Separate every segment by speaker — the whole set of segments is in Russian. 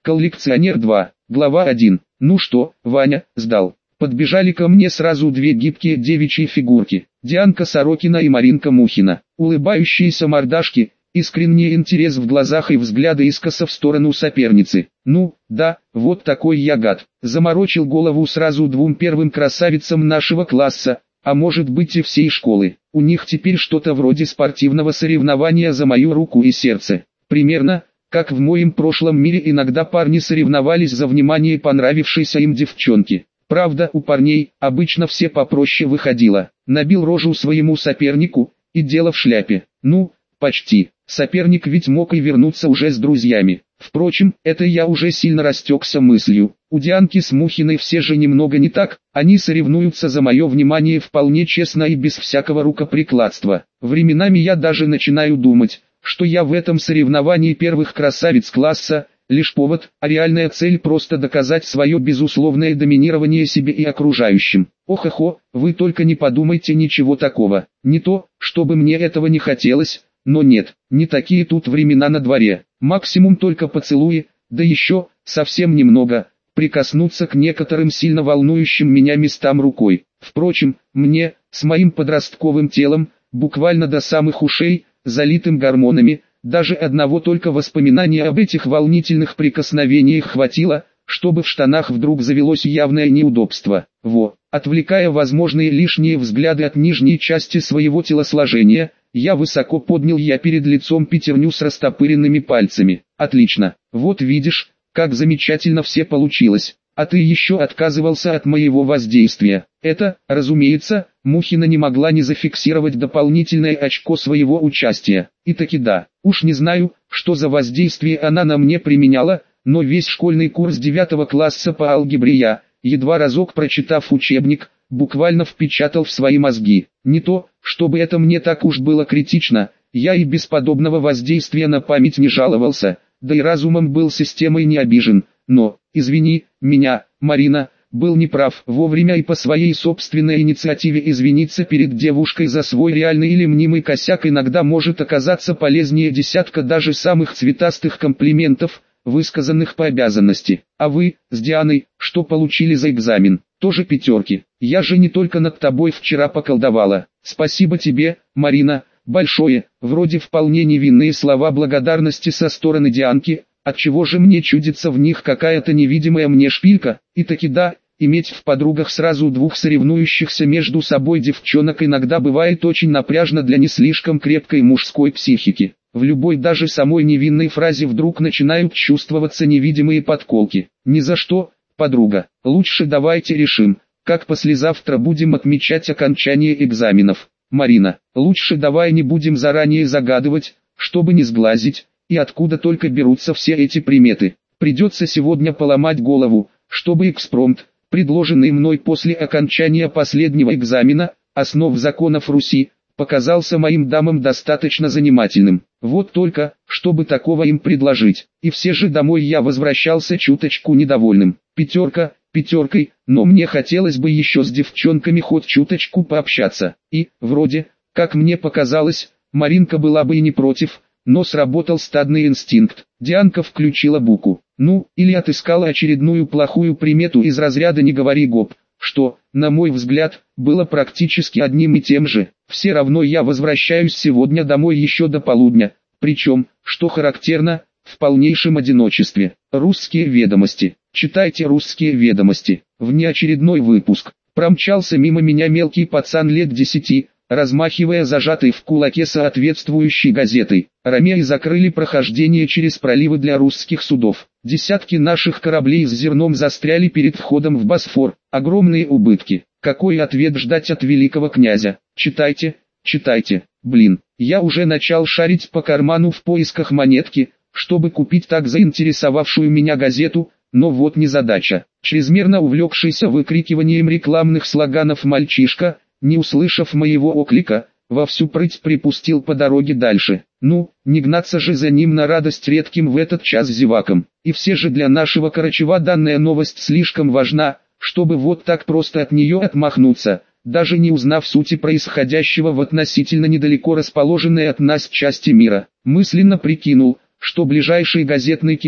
Speaker 1: Коллекционер 2. Глава 1. Ну что, Ваня, сдал? Подбежали ко мне сразу две гибкие девичьи фигурки. Дианка Сорокина и Маринка Мухина. Улыбающиеся мордашки, искренний интерес в глазах и взгляды искоса в сторону соперницы. Ну, да, вот такой я гад. Заморочил голову сразу двум первым красавицам нашего класса, а может быть и всей школы. У них теперь что-то вроде спортивного соревнования за мою руку и сердце. Примерно, как в моем прошлом мире иногда парни соревновались за внимание понравившейся им девчонки. Правда, у парней обычно все попроще выходило. Набил рожу своему сопернику, и дело в шляпе. Ну, почти. Соперник ведь мог и вернуться уже с друзьями. Впрочем, это я уже сильно растекся мыслью. У Дианки с Мухиной все же немного не так, они соревнуются за мое внимание вполне честно и без всякого рукоприкладства. Временами я даже начинаю думать, что я в этом соревновании первых красавиц класса, лишь повод, а реальная цель просто доказать свое безусловное доминирование себе и окружающим. Ох-охо, вы только не подумайте ничего такого. Не то, чтобы мне этого не хотелось, но нет, не такие тут времена на дворе. Максимум только поцелуи, да еще, совсем немного, прикоснуться к некоторым сильно волнующим меня местам рукой. Впрочем, мне, с моим подростковым телом, буквально до самых ушей, залитым гормонами, даже одного только воспоминания об этих волнительных прикосновениях хватило, чтобы в штанах вдруг завелось явное неудобство. Отвлекая возможные лишние взгляды от нижней части своего телосложения, я высоко поднял перед лицом пятерню с растопыренными пальцами. Отлично, вот видишь, как замечательно все получилось. А ты еще отказывался от моего воздействия. Это, разумеется, Мухина не могла не зафиксировать дополнительное очко своего участия. И таки да, уж не знаю, что за воздействие она на мне применяла, но весь школьный курс 9 класса по алгебре я, едва разок прочитав учебник, буквально впечатал в свои мозги. Не то, чтобы это мне так уж было критично, я и без подобного воздействия на память не жаловался, да и разумом был системой не обижен. Но, извини, меня, Марина, был неправ. Вовремя и по своей собственной инициативе извиниться перед девушкой за свой реальный или мнимый косяк иногда может оказаться полезнее десятка даже самых цветастых комплиментов, высказанных по обязанности. А вы, с Дианой, что получили за экзамен? Тоже пятерки. Я же не только над тобой вчера поколдовала. Спасибо тебе, Марина, большое. Вроде вполне невинные слова благодарности со стороны Дианки. Отчего же мне чудится в них какая-то невидимая мне шпилька? И таки да, иметь в подругах сразу двух соревнующихся между собой девчонок иногда бывает очень напряжно для не слишком крепкой мужской психики. В любой даже самой невинной фразе вдруг начинают чувствоваться невидимые подколки. Ни за что, подруга, лучше давайте решим, как послезавтра будем отмечать окончание экзаменов. Марина, лучше давай не будем заранее загадывать, чтобы не сглазить. И откуда только берутся все эти приметы. Придется сегодня поломать голову, чтобы экспромт, предложенный мной после окончания последнего экзамена, основ законов Руси, показался моим дамам достаточно занимательным. Вот только, чтобы такого им предложить. И все же домой я возвращался чуточку недовольным. Пятерка, пятеркой, но мне хотелось бы еще с девчонками хоть чуточку пообщаться. И, вроде, как мне показалось, Маринка была бы и не против. Но сработал стадный инстинкт. Дианка включила буку. Ну, или отыскала очередную плохую примету из разряда «не говори гоп», что, на мой взгляд, было практически одним и тем же. Все равно я возвращаюсь сегодня домой еще до полудня, причем, что характерно, в полнейшем одиночестве. Русские ведомости. Читайте русские ведомости. Внеочередной выпуск. Промчался мимо меня мелкий пацан лет 10, размахивая зажатой в кулаке соответствующей газетой. Ромеи закрыли прохождение через проливы для русских судов. Десятки наших кораблей с зерном застряли перед входом в Босфор. Огромные убытки. Какой ответ ждать от великого князя? Читайте, читайте. Блин, я уже начал шарить по карману в поисках монетки, чтобы купить так заинтересовавшую меня газету, но вот незадача. Чрезмерно увлекшийся выкрикиванием рекламных слоганов мальчишка, не услышав моего оклика, во всю прыть припустил по дороге дальше. Ну, не гнаться же за ним на радость редким в этот час зевакам. И все же для нашего Карачева данная новость слишком важна, чтобы вот так просто от нее отмахнуться, даже не узнав сути происходящего в относительно недалеко расположенной от нас части мира. Мысленно прикинул, что ближайший газетный киоск,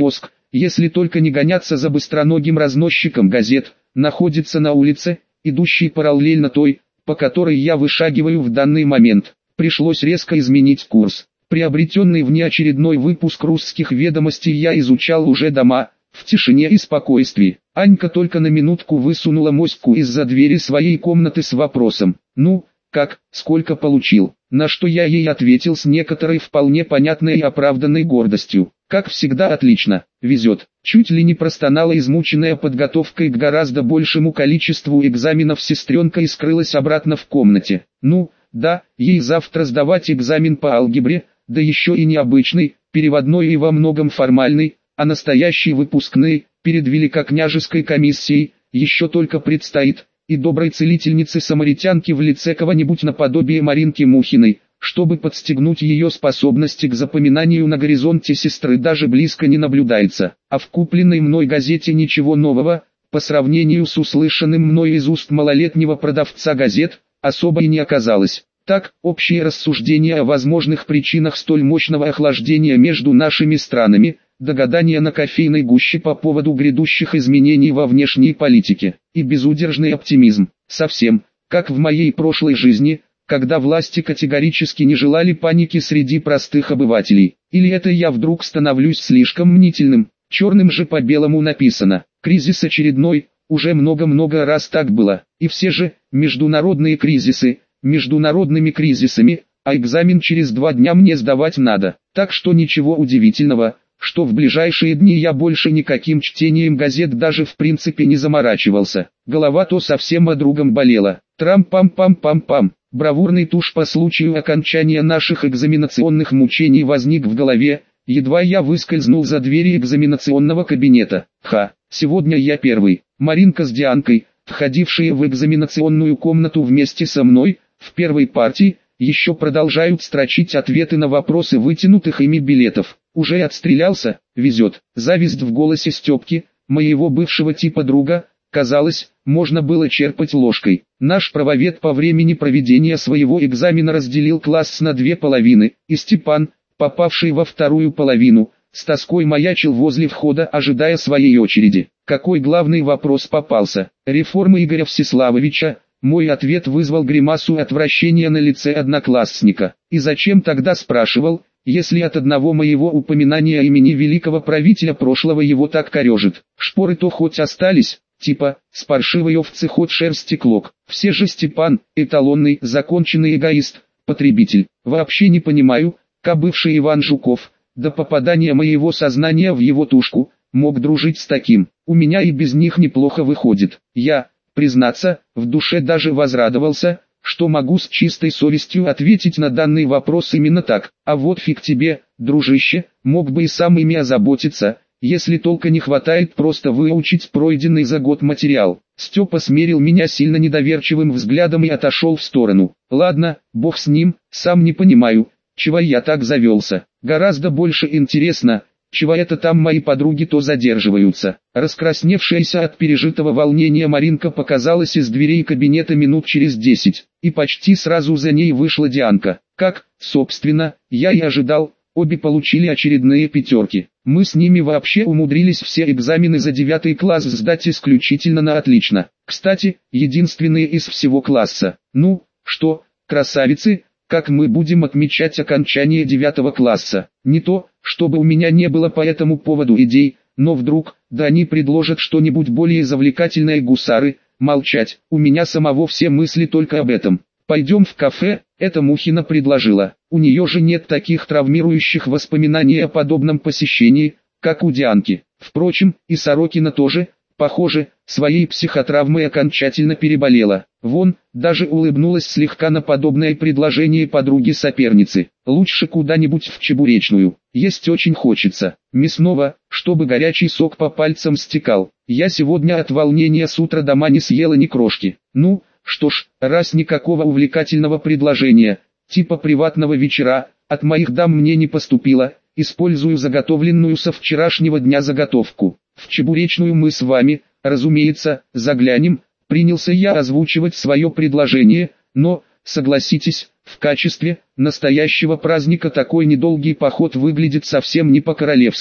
Speaker 1: если только не гоняться за быстроногим разносчиком газет, находится на улице, идущей параллельно той, по которой я вышагиваю в данный момент. Пришлось резко изменить курс. Приобретенный внеочередной выпуск «Русских ведомостей» я изучал уже дома, в тишине и спокойствии. Анька только на минутку высунула моську из-за двери своей комнаты с вопросом: «Ну, как, сколько получил?» На что я ей ответил с некоторой вполне понятной и оправданной гордостью: «Как всегда отлично, везет». Чуть ли не простонала измученная подготовкой к гораздо большему количеству экзаменов сестренка и скрылась обратно в комнате. Ну, да, ей завтра сдавать экзамен по алгебре, да еще и необычный, переводной и во многом формальный, а настоящий выпускной, перед великокняжеской комиссией, еще только предстоит, и доброй целительнице-самаритянке в лице кого-нибудь наподобие Маринки Мухиной, чтобы подстегнуть ее способности к запоминанию, на горизонте сестры даже близко не наблюдается. А в купленной мной газете ничего нового, по сравнению с услышанным мной из уст малолетнего продавца газет, особо и не оказалось. Так, общие рассуждения о возможных причинах столь мощного охлаждения между нашими странами, догадания на кофейной гуще по поводу грядущих изменений во внешней политике, и безудержный оптимизм, совсем, как в моей прошлой жизни, когда власти категорически не желали паники среди простых обывателей. Или это я вдруг становлюсь слишком мнительным? Черным же по белому написано: кризис очередной, уже много-много раз так было. И все же, международные кризисы, международными кризисами, а экзамен через 2 дня мне сдавать надо. Так что ничего удивительного, что в ближайшие дни я больше никаким чтением газет даже в принципе не заморачивался. Голова то совсем о другом болела. Трам-пам-пам-пам-пам. Бравурный тушь по случаю окончания наших экзаменационных мучений возник в голове, едва я выскользнул за двери экзаменационного кабинета. Сегодня я первый. Маринка с Дианкой, входившие в экзаменационную комнату вместе со мной, в первой партии, еще продолжают строчить ответы на вопросы вытянутых ими билетов. Уже отстрелялся, везет. Зависть в голосе Степки, моего бывшего типа друга, казалось, можно было черпать ложкой. Наш правовед по времени проведения своего экзамена разделил класс на 2 половины, и Степан, попавший во вторую половину, с тоской маячил возле входа, ожидая своей очереди. Какой главный вопрос попался? Реформа Игоря Всеславовича. Мой ответ вызвал гримасу отвращения на лице одноклассника. И зачем тогда спрашивал, если от одного моего упоминания имени великого правителя прошлого его так корежит? Шпоры-то хоть остались, типа, с паршивой овцы хоть шерсти клок. Все же Степан, эталонный, законченный эгоист, потребитель. Вообще не понимаю, как бывший Иван Жуков, до попадания моего сознания в его тушку, мог дружить с таким. У меня и без них неплохо выходит. Я, признаться, в душе даже возрадовался, что могу с чистой совестью ответить на данный вопрос именно так. А вот фиг тебе, дружище, мог бы и сам ими озаботиться, если только не хватает просто выучить пройденный за год материал. Степа смерил меня сильно недоверчивым взглядом и отошел в сторону. Ладно, бог с ним, сам не понимаю, чего я так завелся. Гораздо больше интересно, чего это там мои подруги то задерживаются. Раскрасневшаяся от пережитого волнения Маринка показалась из дверей кабинета минут через 10, и почти сразу за ней вышла Дианка. Как, собственно, я и ожидал, обе получили очередные 5. Мы с ними вообще умудрились все экзамены за 9 класс сдать исключительно на отлично. Кстати, единственные из всего класса. Ну, что, красавицы? Как мы будем отмечать окончание 9 класса? Не то, чтобы у меня не было по этому поводу идей, но вдруг, да они предложат что-нибудь более завлекательное, гусары, молчать. У меня самого все мысли только об этом. Пойдем в кафе, это Мухина предложила. У нее же нет таких травмирующих воспоминаний о подобном посещении, как у Дианки. Впрочем, и Сорокина тоже, похоже, своей психотравмой окончательно переболела. Вон, даже улыбнулась слегка на подобное предложение подруги-соперницы. Лучше куда-нибудь в Чебуречную. Есть очень хочется. Мясного, чтобы горячий сок по пальцам стекал. Я сегодня от волнения с утра дома не съела ни крошки. Ну, что ж, раз никакого увлекательного предложения, типа приватного вечера, от моих дам мне не поступило, использую заготовленную со вчерашнего дня заготовку. В Чебуречную мы с вами, разумеется, заглянем. Принялся я озвучивать свое предложение, но, согласитесь, в качестве настоящего праздника такой недолгий поход выглядит совсем не по-королевски.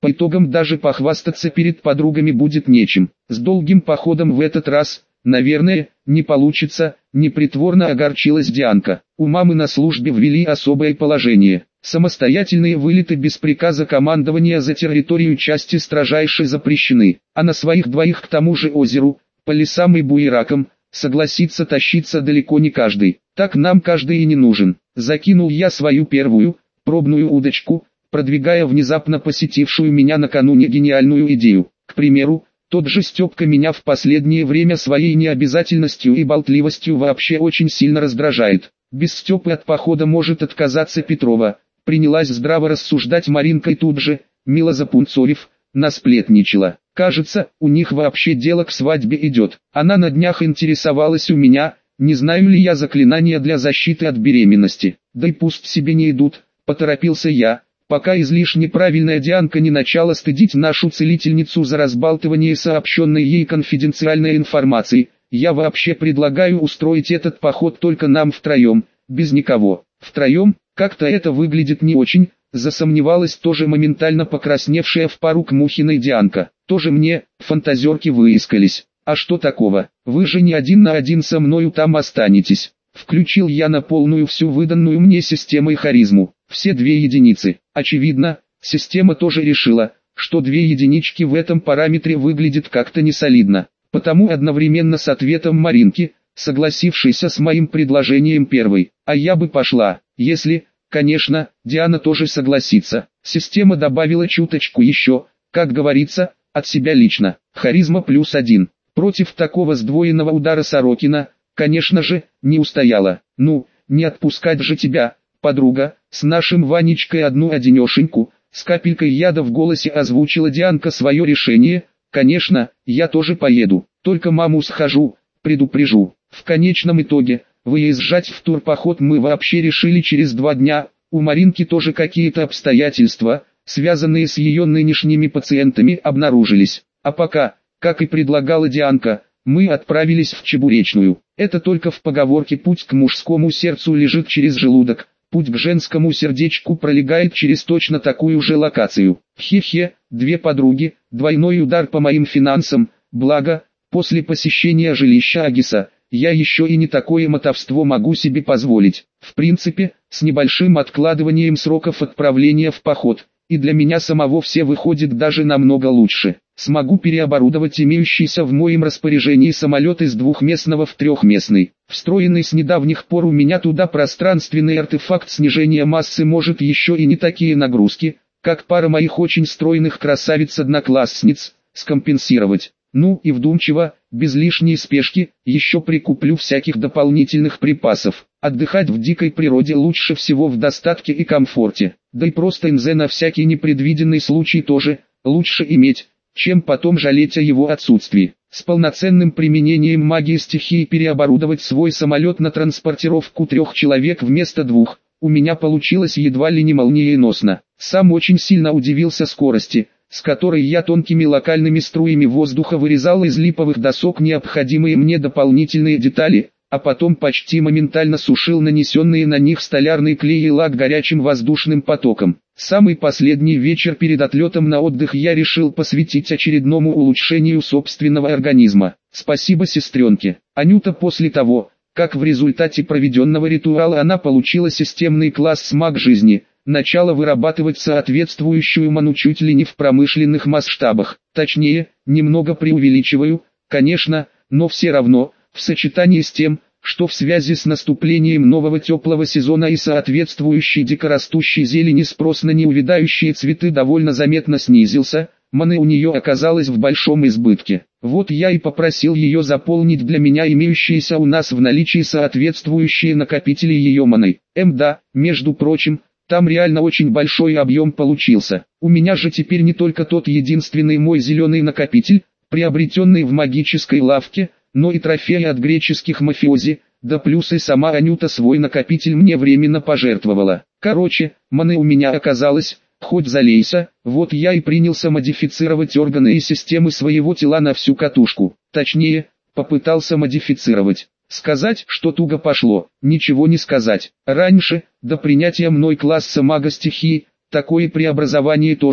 Speaker 1: По итогам даже похвастаться перед подругами будет нечем. С долгим походом в этот раз, наверное, не получится, непритворно огорчилась Дианка. У мамы на службе ввели особое положение. Самостоятельные вылеты без приказа командования за территорию части строжайше запрещены. А на своих двоих к тому же озеру, по лесам и буеракам, согласится тащиться далеко не каждый. Так нам каждый и не нужен. Закинул я свою первую, пробную удочку, продвигая внезапно посетившую меня накануне гениальную идею. К примеру, тот же Степка меня в последнее время своей необязательностью и болтливостью вообще очень сильно раздражает. Без Степы от похода может отказаться Петрова. Принялась здраво рассуждать Маринка и тут же, мило запунцовив, насплетничала. Кажется, у них вообще дело к свадьбе идет. Она на днях интересовалась у меня, не знаю ли я заклинания для защиты от беременности. Да и пусть себе не идут, поторопился я, пока излишне правильная Дианка не начала стыдить нашу целительницу за разбалтывание сообщенной ей конфиденциальной информации. Я вообще предлагаю устроить этот поход только нам втроем, без никого. Втроем, как-то это выглядит не очень, засомневалась тоже моментально покрасневшая в пару к Мухиной Дианка. Тоже мне, фантазерки выискались. А что такого, вы же не один на один со мною там останетесь. Включил я на полную всю выданную мне системой харизму, все 2 единицы. Очевидно, система тоже решила, что 2 единички в этом параметре выглядит как-то несолидно. Потому одновременно с ответом Маринки, согласившейся с моим предложением первой, а я бы пошла, если, конечно, Диана тоже согласится. Система добавила чуточку еще, как говорится, от себя лично. Харизма +1. Против такого сдвоенного удара Сорокина, конечно же, не устояла. Ну, не отпускать же тебя, подруга, с нашим Ванечкой одну-одинешеньку, с капелькой яда в голосе озвучила Дианка свое решение. Конечно, я тоже поеду, только маму схожу, предупрежу. В конечном итоге, выезжать в турпоход мы вообще решили через 2 дня. У Маринки тоже какие-то обстоятельства, связанные с ее нынешними пациентами, обнаружились. А пока, как и предлагала Дианка, мы отправились в Чебуречную. Это только в поговорке «путь к мужскому сердцу лежит через желудок», путь к женскому сердечку пролегает через точно такую же локацию. Хе-хе, 2 подруги, двойной удар по моим финансам, благо, после посещения жилища Агиса, я еще и не такое мотовство могу себе позволить. В принципе, с небольшим откладыванием сроков отправления в поход, и для меня самого все выходит даже намного лучше. Смогу переоборудовать имеющийся в моем распоряжении самолет из 2-местного в 3-местный. Встроенный с недавних пор у меня туда пространственный артефакт снижения массы может еще и не такие нагрузки, как пара моих очень стройных красавиц-одноклассниц, скомпенсировать. Ну и вдумчиво, без лишней спешки, еще прикуплю всяких дополнительных припасов. Отдыхать в дикой природе лучше всего в достатке и комфорте. Да и просто НЗ на всякий непредвиденный случай тоже лучше иметь, чем потом жалеть о его отсутствии. С полноценным применением магии стихии переоборудовать свой самолет на транспортировку 3 человек вместо 2, у меня получилось едва ли не молниеносно. Сам очень сильно удивился скорости, с которой я тонкими локальными струями воздуха вырезал из липовых досок необходимые мне дополнительные детали, а потом почти моментально сушил нанесенные на них столярный клей и лак горячим воздушным потоком. Самый последний вечер перед отлетом на отдых я решил посвятить очередному улучшению собственного организма. Спасибо сестренке. Анюта после того, как в результате проведенного ритуала она получила системный класс маг жизни, начала вырабатывать соответствующую ману чуть ли не в промышленных масштабах. Точнее, немного преувеличиваю, конечно, но все равно, в сочетании с тем, что в связи с наступлением нового теплого сезона и соответствующей дикорастущей зелени спрос на неувядающие цветы довольно заметно снизился, маны у нее оказалось в большом избытке. Вот я и попросил ее заполнить для меня имеющиеся у нас в наличии соответствующие накопители ее маны. Да, между прочим, там реально очень большой объем получился. У меня же теперь не только тот единственный мой зеленый накопитель, приобретенный в магической лавке, но и трофеи от греческих мафиози, да плюс и сама Анюта свой накопитель мне временно пожертвовала. Короче, маны у меня оказалось, хоть залейся, вот я и принялся модифицировать органы и системы своего тела на всю катушку. Точнее, попытался модифицировать. Сказать, что туго пошло, ничего не сказать. Раньше, до принятия мной класса мага стихии, такое преобразование тоже,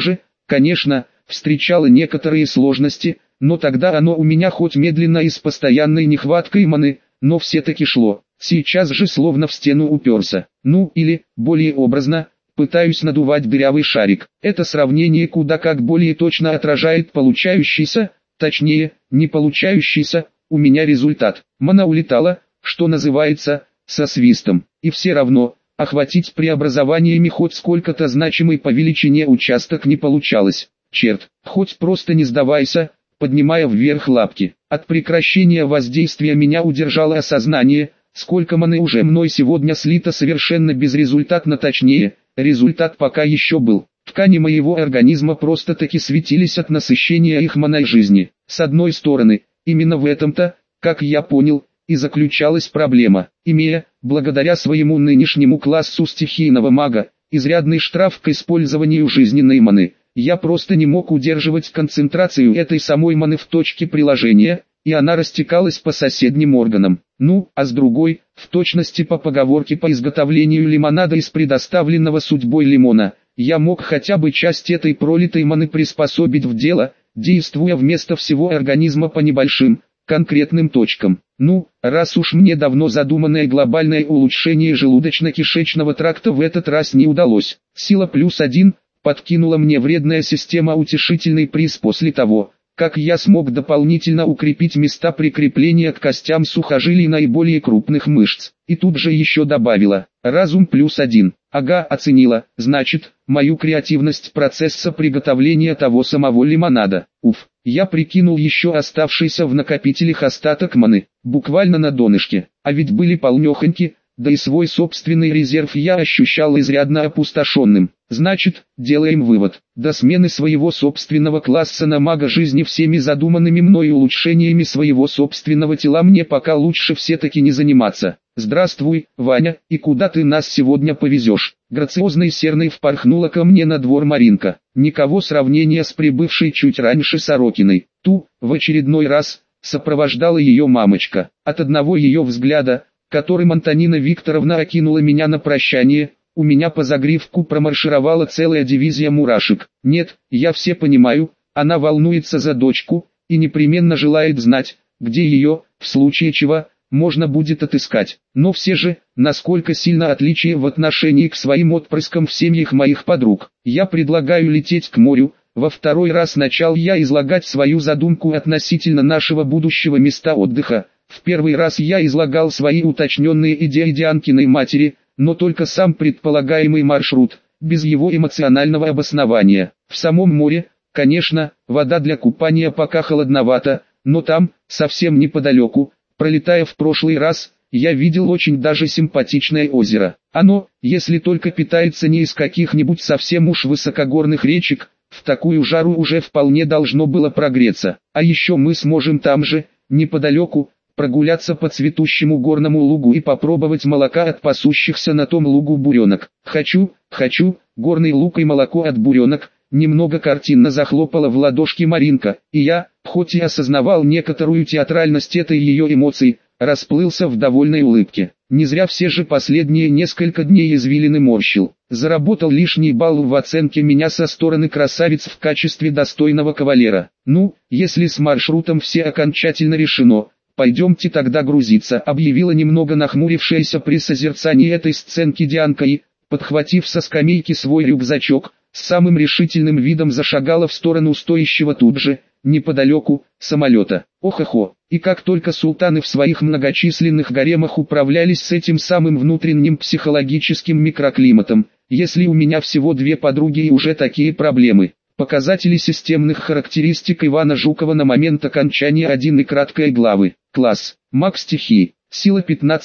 Speaker 1: Конечно, встречало некоторые сложности, но тогда оно у меня хоть медленно и с постоянной нехваткой маны, но все-таки шло. Сейчас же словно в стену уперся. Ну или, более образно, пытаюсь надувать дырявый шарик. Это сравнение куда как более точно отражает получающийся, точнее, не получающийся, у меня результат. Мана улетала, что называется, со свистом. И все равно, охватить преобразованиями хоть сколько-то значимый по величине участок не получалось. Черт, хоть просто не сдавайся, поднимая вверх лапки. От прекращения воздействия меня удержало осознание, сколько маны уже мной сегодня слито совершенно безрезультатно, точнее, результат пока еще был. Ткани моего организма просто-таки светились от насыщения их маной жизни. С одной стороны, именно в этом-то, как я понял, и заключалась проблема. Имея, благодаря своему нынешнему классу стихийного мага, изрядный штраф к использованию жизненной маны, я просто не мог удерживать концентрацию этой самой маны в точке приложения, и она растекалась по соседним органам. Ну, а с другой, в точности по поговорке по изготовлению лимонада из предоставленного судьбой лимона, я мог хотя бы часть этой пролитой маны приспособить в дело, действуя вместо всего организма по небольшим, конкретным точкам. Ну, раз уж мне давно задуманное глобальное улучшение желудочно-кишечного тракта в этот раз не удалось, сила +1, подкинула мне вредная система утешительный приз после того, как я смог дополнительно укрепить места прикрепления к костям сухожилий наиболее крупных мышц. И тут же еще добавила, разум +1. Ага, оценила, значит, мою креативность процесса приготовления того самого лимонада. Уф, я прикинул еще оставшийся в накопителях остаток маны, буквально на донышке, а ведь были полнехоньки, да и свой собственный резерв я ощущал изрядно опустошенным. Значит, делаем вывод, до смены своего собственного класса на мага жизни всеми задуманными мной улучшениями своего собственного тела мне пока лучше все-таки не заниматься. Здравствуй, Ваня, и куда ты нас сегодня повезешь? Грациозной серной впорхнула ко мне на двор Маринка. Никого сравнения с прибывшей чуть раньше Сорокиной. Ту, в очередной раз, сопровождала ее мамочка. От одного ее взгляда, которым Антонина Викторовна окинула меня на прощание, у меня по загривку промаршировала целая дивизия мурашек. Нет, я все понимаю, она волнуется за дочку, и непременно желает знать, где ее, в случае чего, можно будет отыскать. Но все же, насколько сильно отличие в отношении к своим отпрыскам в семьях моих подруг. Я предлагаю лететь к морю. Во второй раз начал я излагать свою задумку относительно нашего будущего места отдыха. В первый раз я излагал свои уточненные идеи Дианкиной матери, но только сам предполагаемый маршрут, без его эмоционального обоснования. В самом море, конечно, вода для купания пока холодновата, но там, совсем неподалеку, пролетая в прошлый раз, я видел очень даже симпатичное озеро. Оно, если только питается не из каких-нибудь совсем уж высокогорных речек, в такую жару уже вполне должно было прогреться. А еще мы сможем там же, неподалеку, прогуляться по цветущему горному лугу и попробовать молока от пасущихся на том лугу буренок. Хочу, горный луг и молоко от буренок, немного картинно захлопала в ладошки Маринка, и я, хоть и осознавал некоторую театральность этой ее эмоций, расплылся в довольной улыбке. Не зря все же последние несколько дней извилины морщил. Заработал лишний балл в оценке меня со стороны красавиц в качестве достойного кавалера. Ну, если с маршрутом все окончательно решено, пойдемте тогда грузиться, объявила немного нахмурившаяся при созерцании этой сценки Дианка и, подхватив со скамейки свой рюкзачок, с самым решительным видом зашагала в сторону стоящего тут же, неподалеку, самолета. Ох-охо, и как только султаны в своих многочисленных гаремах управлялись с этим самым внутренним психологическим микроклиматом, если у меня всего две подруги и уже такие проблемы. Показатели системных характеристик Ивана Жукова на момент окончания 1 и краткой главы. Класс. Маг стихии. Сила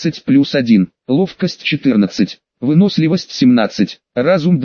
Speaker 1: 15+1. Ловкость 14. Выносливость 17. Разум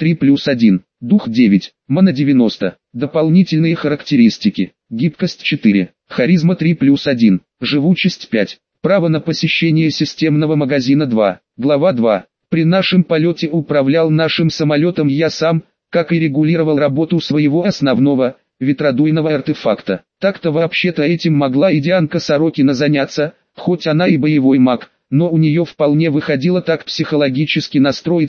Speaker 1: 23+1. Дух 9. Мана 90. Дополнительные характеристики. Гибкость 4. Харизма 3+1. Живучесть 5. Право на посещение системного магазина 2. Глава 2. При нашем полете управлял нашим самолетом я сам, как и регулировал работу своего основного, ветродуйного артефакта. Так-то вообще-то этим могла и Дианка Сорокина заняться, хоть она и боевой маг, но у нее вполне выходило так психологически настроиться,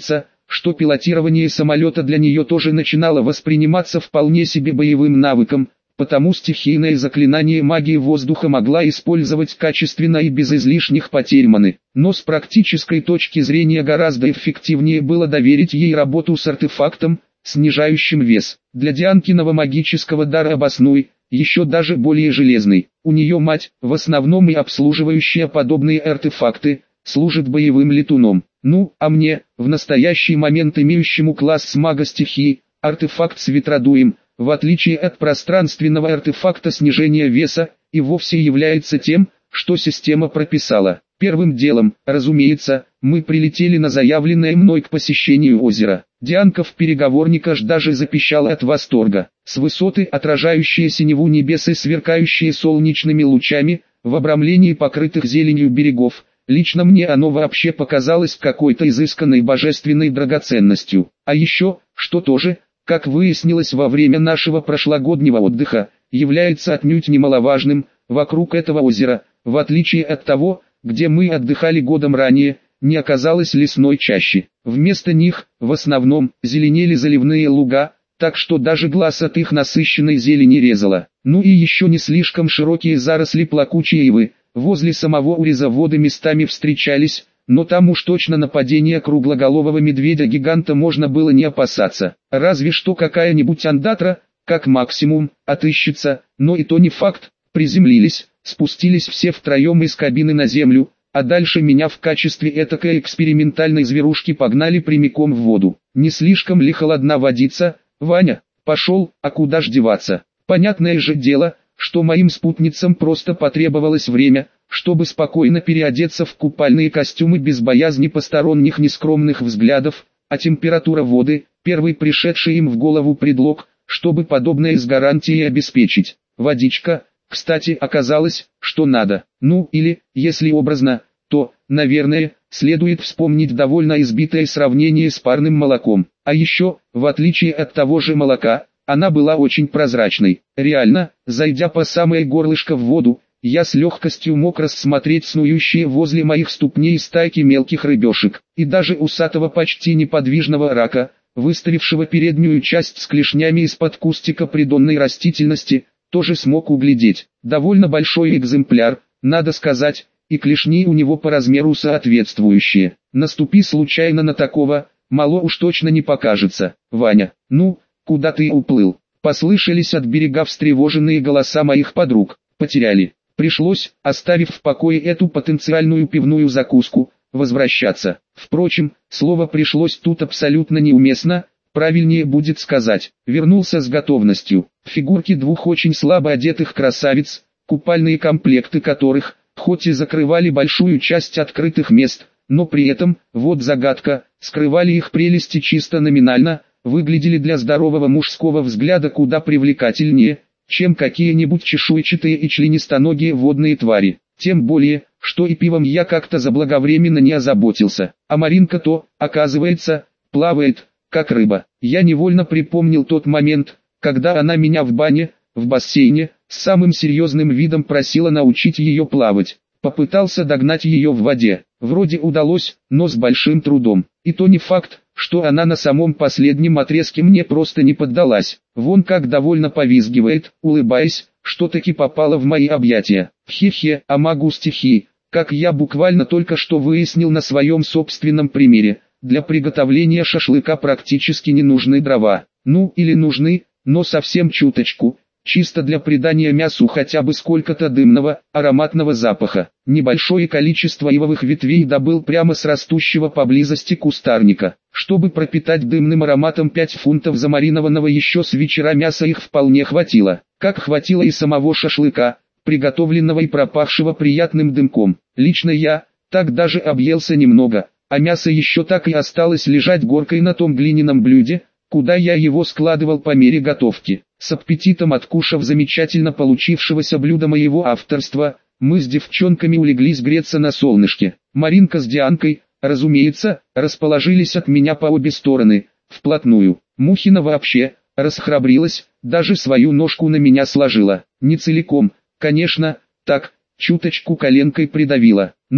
Speaker 1: что пилотирование самолета для нее тоже начинало восприниматься вполне себе боевым навыком, потому стихийное заклинание магии воздуха могла использовать качественно и без излишних потерь маны. Но с практической точки зрения гораздо эффективнее было доверить ей работу с артефактом, снижающим вес. Для Дианкиного магического дара обоснуй, еще даже более железный. У нее мать, в основном и обслуживающая подобные артефакты, служит боевым летуном. Ну, а мне, в настоящий момент имеющему класс мага стихии, артефакт с ветродуем, в отличие от пространственного артефакта снижения веса, и вовсе является тем, что система прописала. Первым делом, разумеется, мы прилетели на заявленное мной к посещению озера. Дианка в переговорник аж даже запищала от восторга. С высоты, отражающие синеву небес и сверкающие солнечными лучами, в обрамлении покрытых зеленью берегов, лично мне оно вообще показалось какой-то изысканной божественной драгоценностью. А еще, что тоже, как выяснилось во время нашего прошлогоднего отдыха, является отнюдь немаловажным, вокруг этого озера, в отличие от того, где мы отдыхали годом ранее, не оказалось лесной чащи. Вместо них, в основном, зеленели заливные луга, так что даже глаз от их насыщенной зелени резало. Ну и еще не слишком широкие заросли плакучей ивы, возле самого уреза воды местами встречались, но там уж точно нападения круглоголового медведя-гиганта можно было не опасаться. Разве что какая-нибудь андатра, как максимум, отыщется, но и то не факт. Приземлились, спустились все втроем из кабины на землю, а дальше меня в качестве этакой экспериментальной зверушки погнали прямиком в воду. Не слишком ли холодна водица, Ваня? Пошел, а куда ж деваться? Понятное же дело, что моим спутницам просто потребовалось время, чтобы спокойно переодеться в купальные костюмы без боязни посторонних нескромных взглядов, а температура воды – первый пришедший им в голову предлог, чтобы подобное с гарантией обеспечить. Водичка, кстати, оказалось, что надо. Ну или, если образно, то, наверное, следует вспомнить довольно избитое сравнение с парным молоком. А еще, в отличие от того же молока, она была очень прозрачной. Реально, зайдя по самое горлышко в воду, я с легкостью мог рассмотреть снующие возле моих ступней стайки мелких рыбешек, и даже усатого почти неподвижного рака, выставившего переднюю часть с клешнями из-под кустика придонной растительности, тоже смог углядеть. Довольно большой экземпляр, надо сказать, и клешни у него по размеру соответствующие. Наступи случайно на такого, мало уж точно не покажется. Ваня, ну, куда ты уплыл? Послышались от берега встревоженные голоса моих подруг. Потеряли. Пришлось, оставив в покое эту потенциальную пивную закуску, возвращаться. Впрочем, слово «пришлось» тут абсолютно неуместно, правильнее будет сказать, вернулся с готовностью. Фигурки двух очень слабо одетых красавиц, купальные комплекты которых, хоть и закрывали большую часть открытых мест, но при этом, вот загадка, скрывали их прелести чисто номинально, выглядели для здорового мужского взгляда куда привлекательнее, чем какие-нибудь чешуйчатые и членистоногие водные твари. Тем более, что и пивом я как-то заблаговременно не озаботился. А Маринка то, оказывается, плавает, как рыба. Я невольно припомнил тот момент, когда она меня в бане, в бассейне, с самым серьезным видом просила научить ее плавать. Попытался догнать ее в воде. Вроде удалось, но с большим трудом. И то не факт, что она на самом последнем отрезке мне просто не поддалась. Вон как довольно повизгивает, улыбаясь, что таки попала в мои объятия. Хе-хе, а магу стихии, как я буквально только что выяснил на своем собственном примере, для приготовления шашлыка практически не нужны дрова. Ну или нужны, но совсем чуточку. Чисто для придания мясу хотя бы сколько-то дымного, ароматного запаха. Небольшое количество ивовых ветвей добыл прямо с растущего поблизости кустарника. Чтобы пропитать дымным ароматом 5 фунтов замаринованного еще с вечера мяса их вполне хватило. Как хватило и самого шашлыка, приготовленного и пропахшего приятным дымком. Лично я, так даже объелся немного, а мясо еще так и осталось лежать горкой на том глиняном блюде, куда я его складывал по мере готовки. С аппетитом откушав замечательно получившегося блюда моего авторства, мы с девчонками улеглись греться на солнышке. Маринка с Дианкой, разумеется, расположились от меня по обе стороны, вплотную. Мухина вообще расхрабрилась, даже свою ножку на меня сложила. Не целиком, конечно, так, чуточку коленкой придавила. Ну,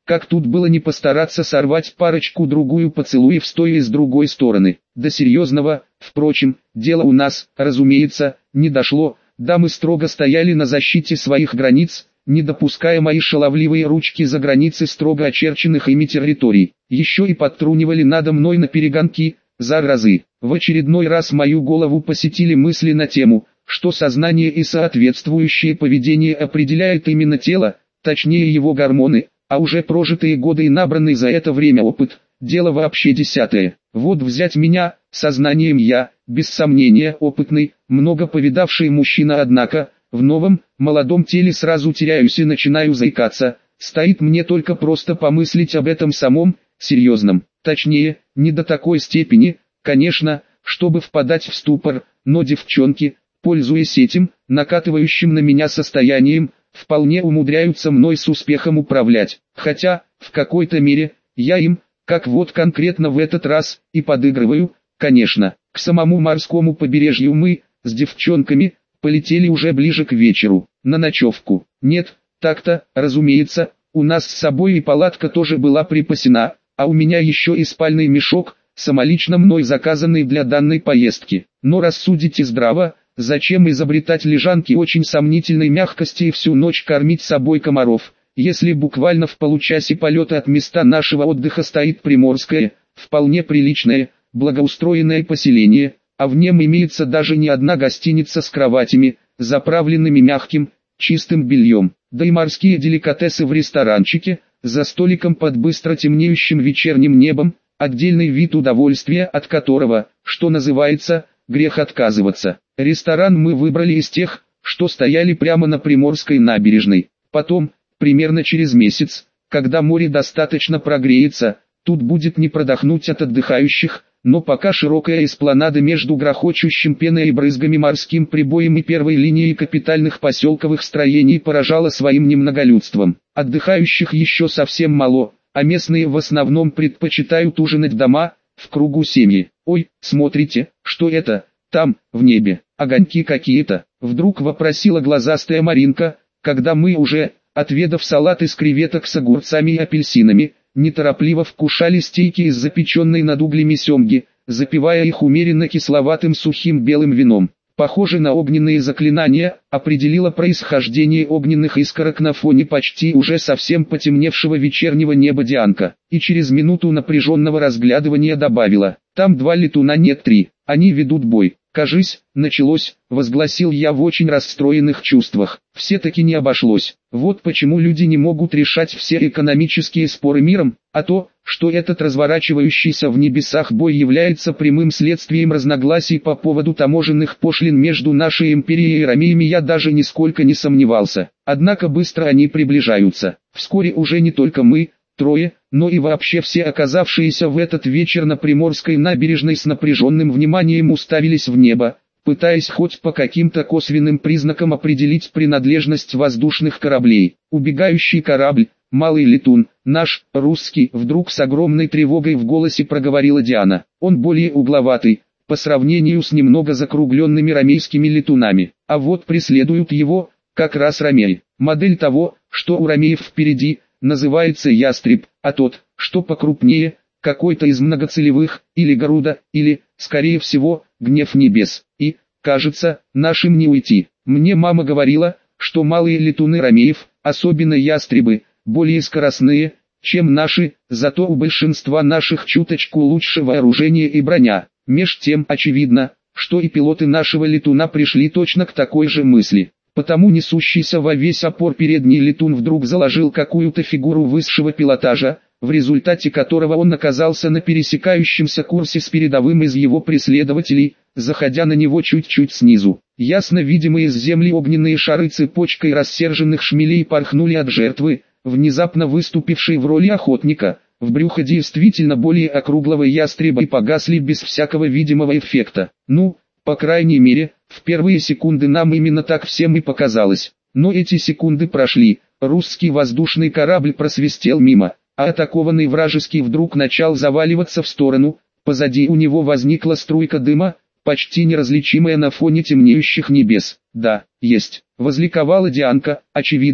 Speaker 1: Как тут было не постараться сорвать парочку-другую поцелуев с той и с другой стороны. До серьезного, впрочем, дела у нас, разумеется, не дошло. Дамы строго стояли на защите своих границ, не допуская мои шаловливые ручки за границы строго очерченных ими территорий. Еще и подтрунивали надо мной наперегонки, заразы. В очередной раз мою голову посетили мысли на тему, что сознание и соответствующее поведение определяет именно тело, точнее его гормоны, а уже прожитые годы и набранный за это время опыт – дело вообще десятое. Вот взять меня, сознанием я, без сомнения опытный, много повидавший мужчина, однако, в новом, молодом теле сразу теряюсь и начинаю заикаться, стоит мне только просто помыслить об этом самом, серьезном, точнее, не до такой степени, конечно, чтобы впадать в ступор, но девчонки, пользуясь этим, накатывающим на меня состоянием, вполне умудряются мной с успехом управлять, хотя, в какой-то мере, я им, как вот конкретно в этот раз, и подыгрываю, конечно. К самому морскому побережью мы, с девчонками, полетели уже ближе к вечеру, на ночевку. Нет, так-то, разумеется, у нас с собой и палатка тоже была припасена, а у меня еще и спальный мешок, самолично мной заказанный для данной поездки. Но рассудите здраво, зачем изобретать лежанки очень сомнительной мягкости и всю ночь кормить собой комаров, если буквально в получасе полета от места нашего отдыха стоит приморское, вполне приличное, благоустроенное поселение, а в нем имеется даже не одна гостиница с кроватями, заправленными мягким, чистым бельем, да и морские деликатесы в ресторанчике, за столиком под быстро темнеющим вечерним небом, отдельный вид удовольствия, от которого, что называется, грех отказываться. Ресторан мы выбрали из тех, что стояли прямо на Приморской набережной. Потом, примерно через месяц, когда море достаточно прогреется, тут будет не продохнуть от отдыхающих, но пока широкая эспланада между грохочущим пеной и брызгами морским прибоем и первой линией капитальных поселковых строений поражала своим немноголюдством. Отдыхающих еще совсем мало, а местные в основном предпочитают ужинать дома, в кругу семьи. «Ой, смотрите, что это, там, в небе, огоньки какие-то», вдруг вопросила глазастая Маринка, когда мы уже, отведав салат из креветок с огурцами и апельсинами, неторопливо вкушали стейки из запеченной над углями семги, запивая их умеренно кисловатым сухим белым вином. Похоже на огненные заклинания, определила происхождение огненных искорок на фоне почти уже совсем потемневшего вечернего неба Дианка, и через минуту напряженного разглядывания добавила: «Там 2 летуна, нет 3, они ведут бой». «Кажись, началось», — возгласил я в очень расстроенных чувствах. Все-таки не обошлось. Вот почему люди не могут решать все экономические споры миром, а то, что этот разворачивающийся в небесах бой является прямым следствием разногласий по поводу таможенных пошлин между нашей империей и ромеями, я даже нисколько не сомневался. Однако быстро они приближаются. Вскоре уже не только мы, трое, но и вообще все оказавшиеся в этот вечер на Приморской набережной с напряженным вниманием уставились в небо, пытаясь хоть по каким-то косвенным признакам определить принадлежность воздушных кораблей. Убегающий корабль, малый летун, наш, русский, вдруг с огромной тревогой в голосе проговорила Диана. Он более угловатый, по сравнению с немного закругленными ромейскими летунами, а вот преследуют его, как раз ромеи. Модель того, что у ромеев впереди, называется ястреб, а тот, что покрупнее, какой-то из многоцелевых, или Гаруда, или, скорее всего, Гнев небес. И, кажется, нашим не уйти. Мне мама говорила, что малые летуны ромеев, особенно ястребы, более скоростные, чем наши, зато у большинства наших чуточку лучше вооружение и броня. Меж тем очевидно, что и пилоты нашего летуна пришли точно к такой же мысли. Потому несущийся во весь опор передний летун вдруг заложил какую-то фигуру высшего пилотажа, в результате которого он оказался на пересекающемся курсе с передовым из его преследователей, заходя на него чуть-чуть снизу. Ясно видимые с земли огненные шары цепочкой рассерженных шмелей порхнули от жертвы, внезапно выступившей в роли охотника, в брюхо действительно более округлого ястреба, и погасли без всякого видимого эффекта. Ну, по крайней мере, в первые секунды нам именно так всем и показалось. Но эти секунды прошли, русский воздушный корабль просвистел мимо, а атакованный вражеский вдруг начал заваливаться в сторону, позади у него возникла струйка дыма, почти неразличимая на фоне темнеющих небес. «Да, есть», — возликовала Дианка, очевидно,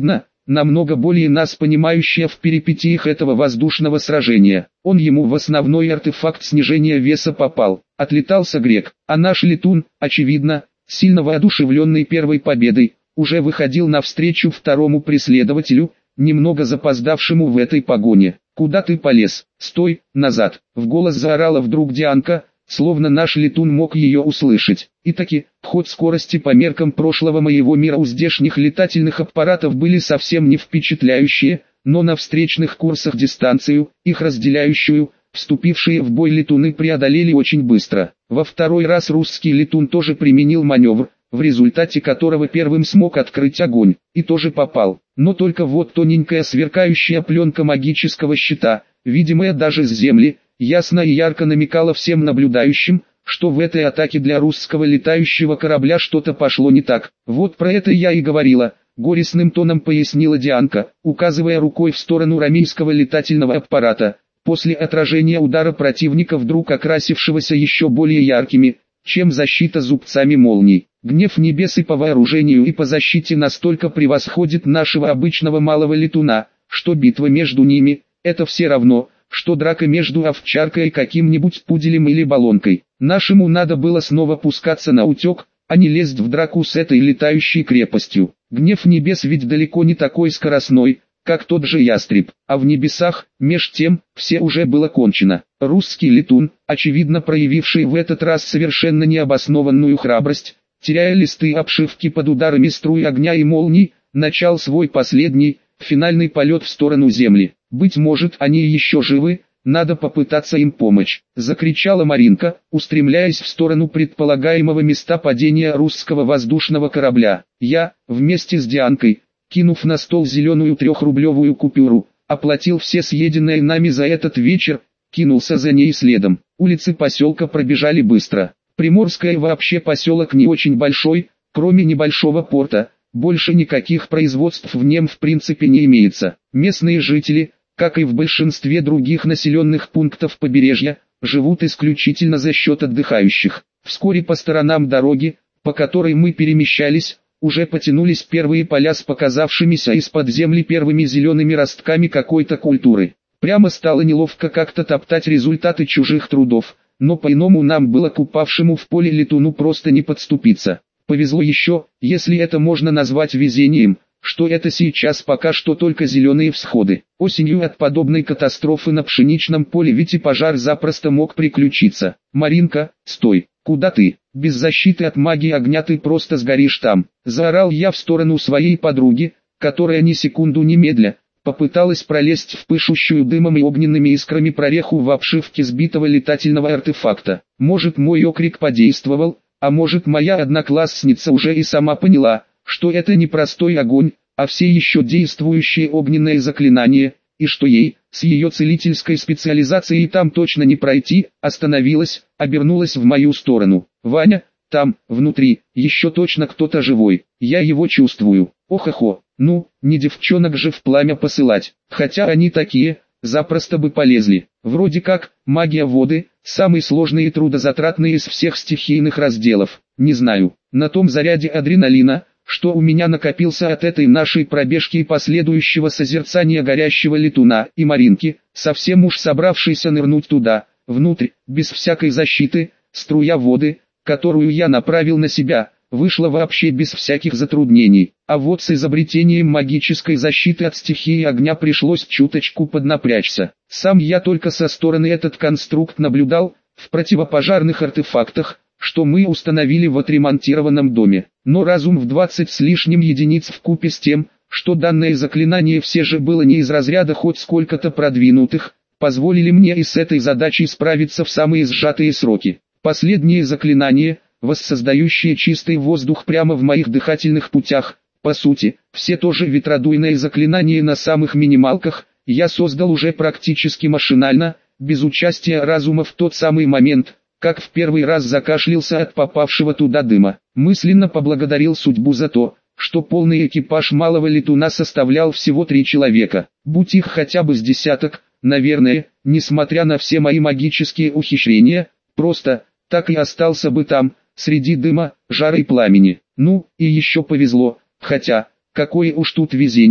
Speaker 1: намного более нас понимающая в перипетиях этого воздушного сражения. Он ему в основной артефакт снижения веса попал. Отлетался грек, а наш летун, очевидно, сильно воодушевленный первой победой, уже выходил навстречу второму преследователю, немного запоздавшему в этой погоне. «Куда ты полез? Стой, назад!» — в голос заорала вдруг Дианка, словно наш летун мог ее услышать. И таки, хоть скорости по меркам прошлого моего мира у здешних летательных аппаратов были совсем не впечатляющие, но на встречных курсах дистанцию, их разделяющую, вступившие в бой летуны преодолели очень быстро. Во второй раз русский летун тоже применил маневр, в результате которого первым смог открыть огонь, и тоже попал. Но только вот тоненькая сверкающая пленка магического щита, видимая даже с земли, ясно и ярко намекала всем наблюдающим, что в этой атаке для русского летающего корабля что-то пошло не так. Вот про это я и говорила, горестным тоном пояснила Дианка, указывая рукой в сторону рамейского летательного аппарата, после отражения удара противника вдруг окрасившегося еще более яркими, чем защита зубцами молний. Гнев небес и по вооружению и по защите настолько превосходит нашего обычного малого летуна, что битва между ними – это все равно, что драка между овчаркой и каким-нибудь пуделем или баллонкой. Нашему надо было снова пускаться на утек, а не лезть в драку с этой летающей крепостью. Гнев небес ведь далеко не такой скоростной, как тот же ястреб, а в небесах, меж тем, все уже было кончено. Русский летун, очевидно проявивший в этот раз совершенно необоснованную храбрость, теряя листы обшивки под ударами струй огня и молний, начал свой последний, финальный полет в сторону земли. «Быть может, они еще живы, надо попытаться им помочь», — закричала Маринка, устремляясь в сторону предполагаемого места падения русского воздушного корабля. Я, вместе с Дианкой, кинув на стол зеленую 3-рублевую купюру, оплатил все съеденное нами за этот вечер, кинулся за ней следом. Улицы поселка пробежали быстро. Приморская вообще поселок не очень большой, кроме небольшого порта, больше никаких производств в нем в принципе не имеется. Местные жители, как и в большинстве других населенных пунктов побережья, живут исключительно за счет отдыхающих. Вскоре по сторонам дороги, по которой мы перемещались, уже потянулись первые поля с показавшимися из-под земли первыми зелеными ростками какой-то культуры. Прямо стало неловко как-то топтать результаты чужих трудов, но по-иному нам было к упавшему в поле летуну просто не подступиться. Повезло еще, если это можно назвать везением, что это сейчас пока что только зеленые всходы. Осенью от подобной катастрофы на пшеничном поле ведь и пожар запросто мог приключиться. «Маринка, стой, куда ты? Без защиты от магии огня ты просто сгоришь там», — заорал я в сторону своей подруги, которая ни секунду немедля попыталась пролезть в пышущую дымом и огненными искрами прореху в обшивке сбитого летательного артефакта. Может, мой окрик подействовал, а может, моя одноклассница уже и сама поняла, что это не простой огонь, а все еще действующее огненное заклинание, и что ей, с ее целительской специализацией там точно не пройти, остановилась, обернулась в мою сторону. «Ваня, там, внутри, еще точно кто-то живой, я его чувствую». «Ох-охо, ну, не девчонок же в пламя посылать, хотя они такие, запросто бы полезли. Вроде как, магия воды, самый сложный и трудозатратный из всех стихийных разделов, не знаю, на том заряде адреналина, что у меня накопился от этой нашей пробежки и последующего созерцания горящего летуна и Маринки, совсем уж собравшейся нырнуть туда, внутрь, без всякой защиты, струя воды, которую я направил на себя, вышла вообще без всяких затруднений. А вот с изобретением магической защиты от стихии огня пришлось чуточку поднапрячься. Сам я только со стороны этот конструкт наблюдал, в противопожарных артефактах, что мы установили в отремонтированном доме. Но разум в 20 с лишним единиц вкупе с тем, что данное заклинание все же было не из разряда хоть сколько-то продвинутых, позволили мне и с этой задачей справиться в самые сжатые сроки. Последнее заклинание, воссоздающее чистый воздух прямо в моих дыхательных путях, по сути, все тоже ветродуйные заклинания на самых минималках, я создал уже практически машинально, без участия разума в тот самый момент, как в первый раз закашлялся от попавшего туда дыма. Мысленно поблагодарил судьбу за то, что полный экипаж малого летуна составлял всего 3 человека. Будь их хотя бы с десяток, наверное, несмотря на все мои магические ухищрения, просто так и остался бы там, среди дыма, жара и пламени. Ну, и еще повезло, хотя, какое уж тут везение,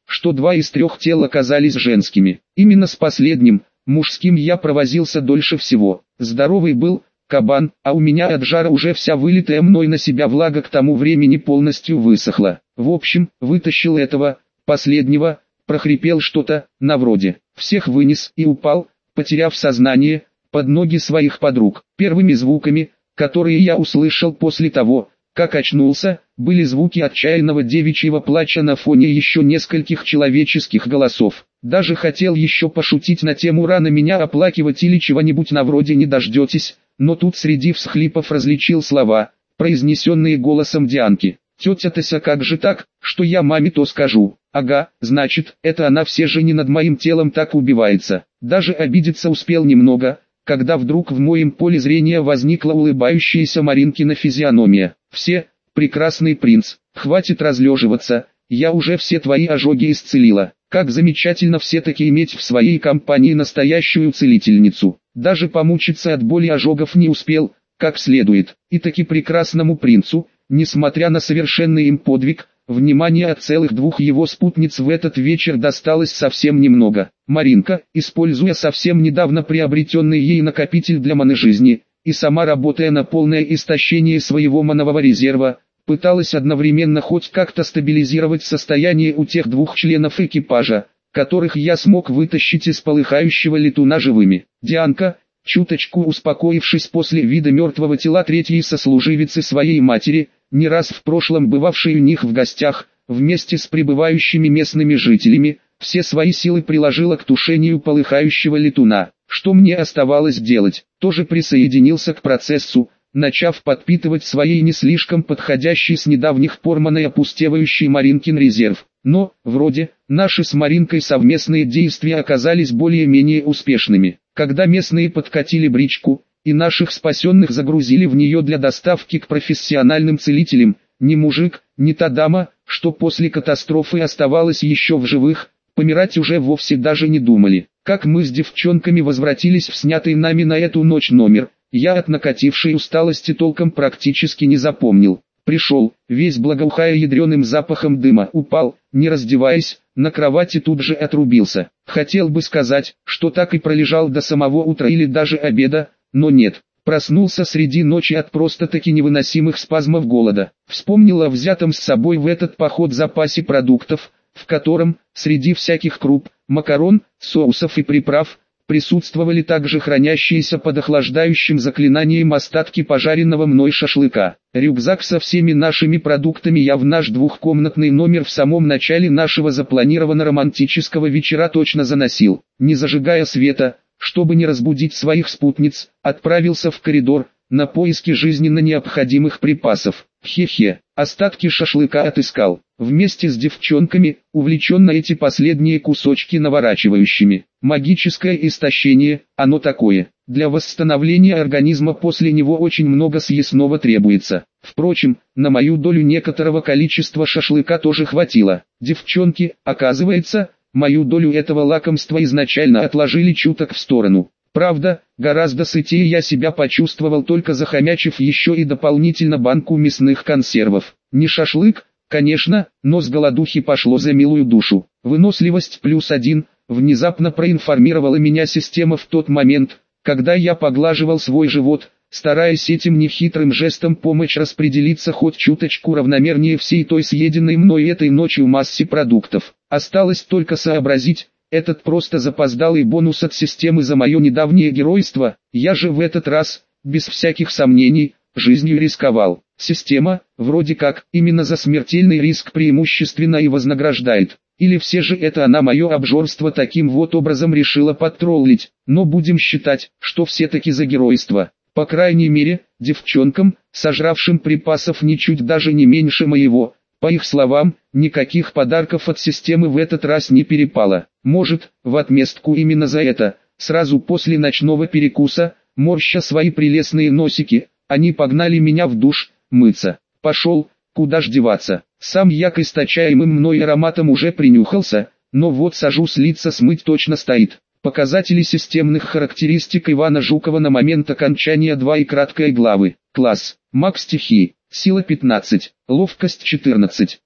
Speaker 1: что 2 из 3 тел оказались женскими. Именно с последним, мужским, я провозился дольше всего. Здоровый был кабан, а у меня от жара уже вся вылитая мной на себя влага к тому времени полностью высохла. В общем, вытащил этого, последнего, прохрипел что-то, на вроде «всех вынес» и упал, потеряв сознание, под ноги своих подруг. Первыми звуками, которые я услышал после того, как очнулся, были звуки отчаянного девичьего плача на фоне еще нескольких человеческих голосов. Даже хотел еще пошутить на тему «рано меня оплакивать» или чего-нибудь на вроде «не дождетесь», но тут среди всхлипов различил слова, произнесенные голосом Дианки. «Тетя Тася, как же так, что я маме то скажу? Ага, значит, это она все же не над моим телом так убивается». Даже обидеться успел немного, когда вдруг в моем поле зрения возникла улыбающаяся Маринкина физиономия. «Все, прекрасный принц, хватит разлеживаться, я уже все твои ожоги исцелила. Как замечательно все-таки иметь в своей компании настоящую целительницу». Даже помучиться от боли ожогов не успел, как следует. И таки прекрасному принцу, несмотря на совершенный им подвиг, внимание от целых 2 его спутниц в этот вечер досталось совсем немного. Маринка, используя совсем недавно приобретенный ей накопитель для маны-жизни, и сама работая на полное истощение своего манового резерва, пыталась одновременно хоть как-то стабилизировать состояние у тех 2 членов экипажа, которых я смог вытащить из полыхающего летуна живыми. Дианка, чуточку успокоившись после вида мертвого тела 3-й сослуживицы своей матери, не раз в прошлом бывавшей у них в гостях, вместе с прибывающими местными жителями, все свои силы приложила к тушению полыхающего летуна. Что мне оставалось делать? Тоже присоединился к процессу, начав подпитывать своей не слишком подходящий с недавних пор маной опустевающий Маринкин резерв. Но, вроде, наши с Маринкой совместные действия оказались более-менее успешными. Когда местные подкатили бричку, и наших спасенных загрузили в нее для доставки к профессиональным целителям, ни мужик, ни та дама, что после катастрофы оставалась еще в живых, помирать уже вовсе даже не думали. Как мы с девчонками возвратились в снятый нами на эту ночь номер, я от накатившей усталости толком практически не запомнил. Пришел, весь благоухая ядреным запахом дыма, упал, не раздеваясь, на кровати тут же отрубился. Хотел бы сказать, что так и пролежал до самого утра или даже обеда, но нет. Проснулся среди ночи от просто-таки невыносимых спазмов голода. Вспомнил о взятом с собой в этот поход запасе продуктов, в котором, среди всяких круп, макарон, соусов и приправ, присутствовали также хранящиеся под охлаждающим заклинанием остатки пожаренного мной шашлыка. Рюкзак со всеми нашими продуктами я в наш 2-комнатный номер в самом начале нашего запланированного романтического вечера точно заносил. Не зажигая света, чтобы не разбудить своих спутниц, отправился в коридор, на поиски жизненно необходимых припасов. Хе-хе, остатки шашлыка отыскал, вместе с девчонками, увлеченно эти последние кусочки наворачивающими. Магическое истощение, оно такое. Для восстановления организма после него очень много съестного требуется. Впрочем, на мою долю некоторого количества шашлыка тоже хватило. Девчонки, оказывается, мою долю этого лакомства изначально отложили чуток в сторону. Правда, гораздо сытее я себя почувствовал, только захомячив еще и дополнительно банку мясных консервов. Не шашлык, конечно, но с голодухи пошло за милую душу. Выносливость +1, внезапно проинформировала меня система в тот момент, когда я поглаживал свой живот, стараясь этим нехитрым жестом помочь распределиться хоть чуточку равномернее всей той съеденной мной этой ночью массе продуктов. Осталось только сообразить, этот просто запоздалый бонус от системы за мое недавнее геройство, я же в этот раз, без всяких сомнений, жизнью рисковал. Система, вроде как, именно за смертельный риск преимущественно и вознаграждает. Или все же это она мое обжорство таким вот образом решила подтроллить, но будем считать, что все-таки за геройство. По крайней мере, девчонкам, сожравшим припасов ничуть даже не меньше моего, по их словам, никаких подарков от системы в этот раз не перепало. Может, в отместку именно за это, сразу после ночного перекуса, морща свои прелестные носики, они погнали меня в душ, мыться. Пошел, куда ж деваться. Сам я к источаемым мной ароматам уже принюхался, но вот сажусь лица смыть точно стоит. Показатели системных характеристик Ивана Жукова на момент окончания 2 и краткой главы. Класс. Маг стихии. Сила 15. Ловкость 14.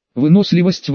Speaker 1: выносливость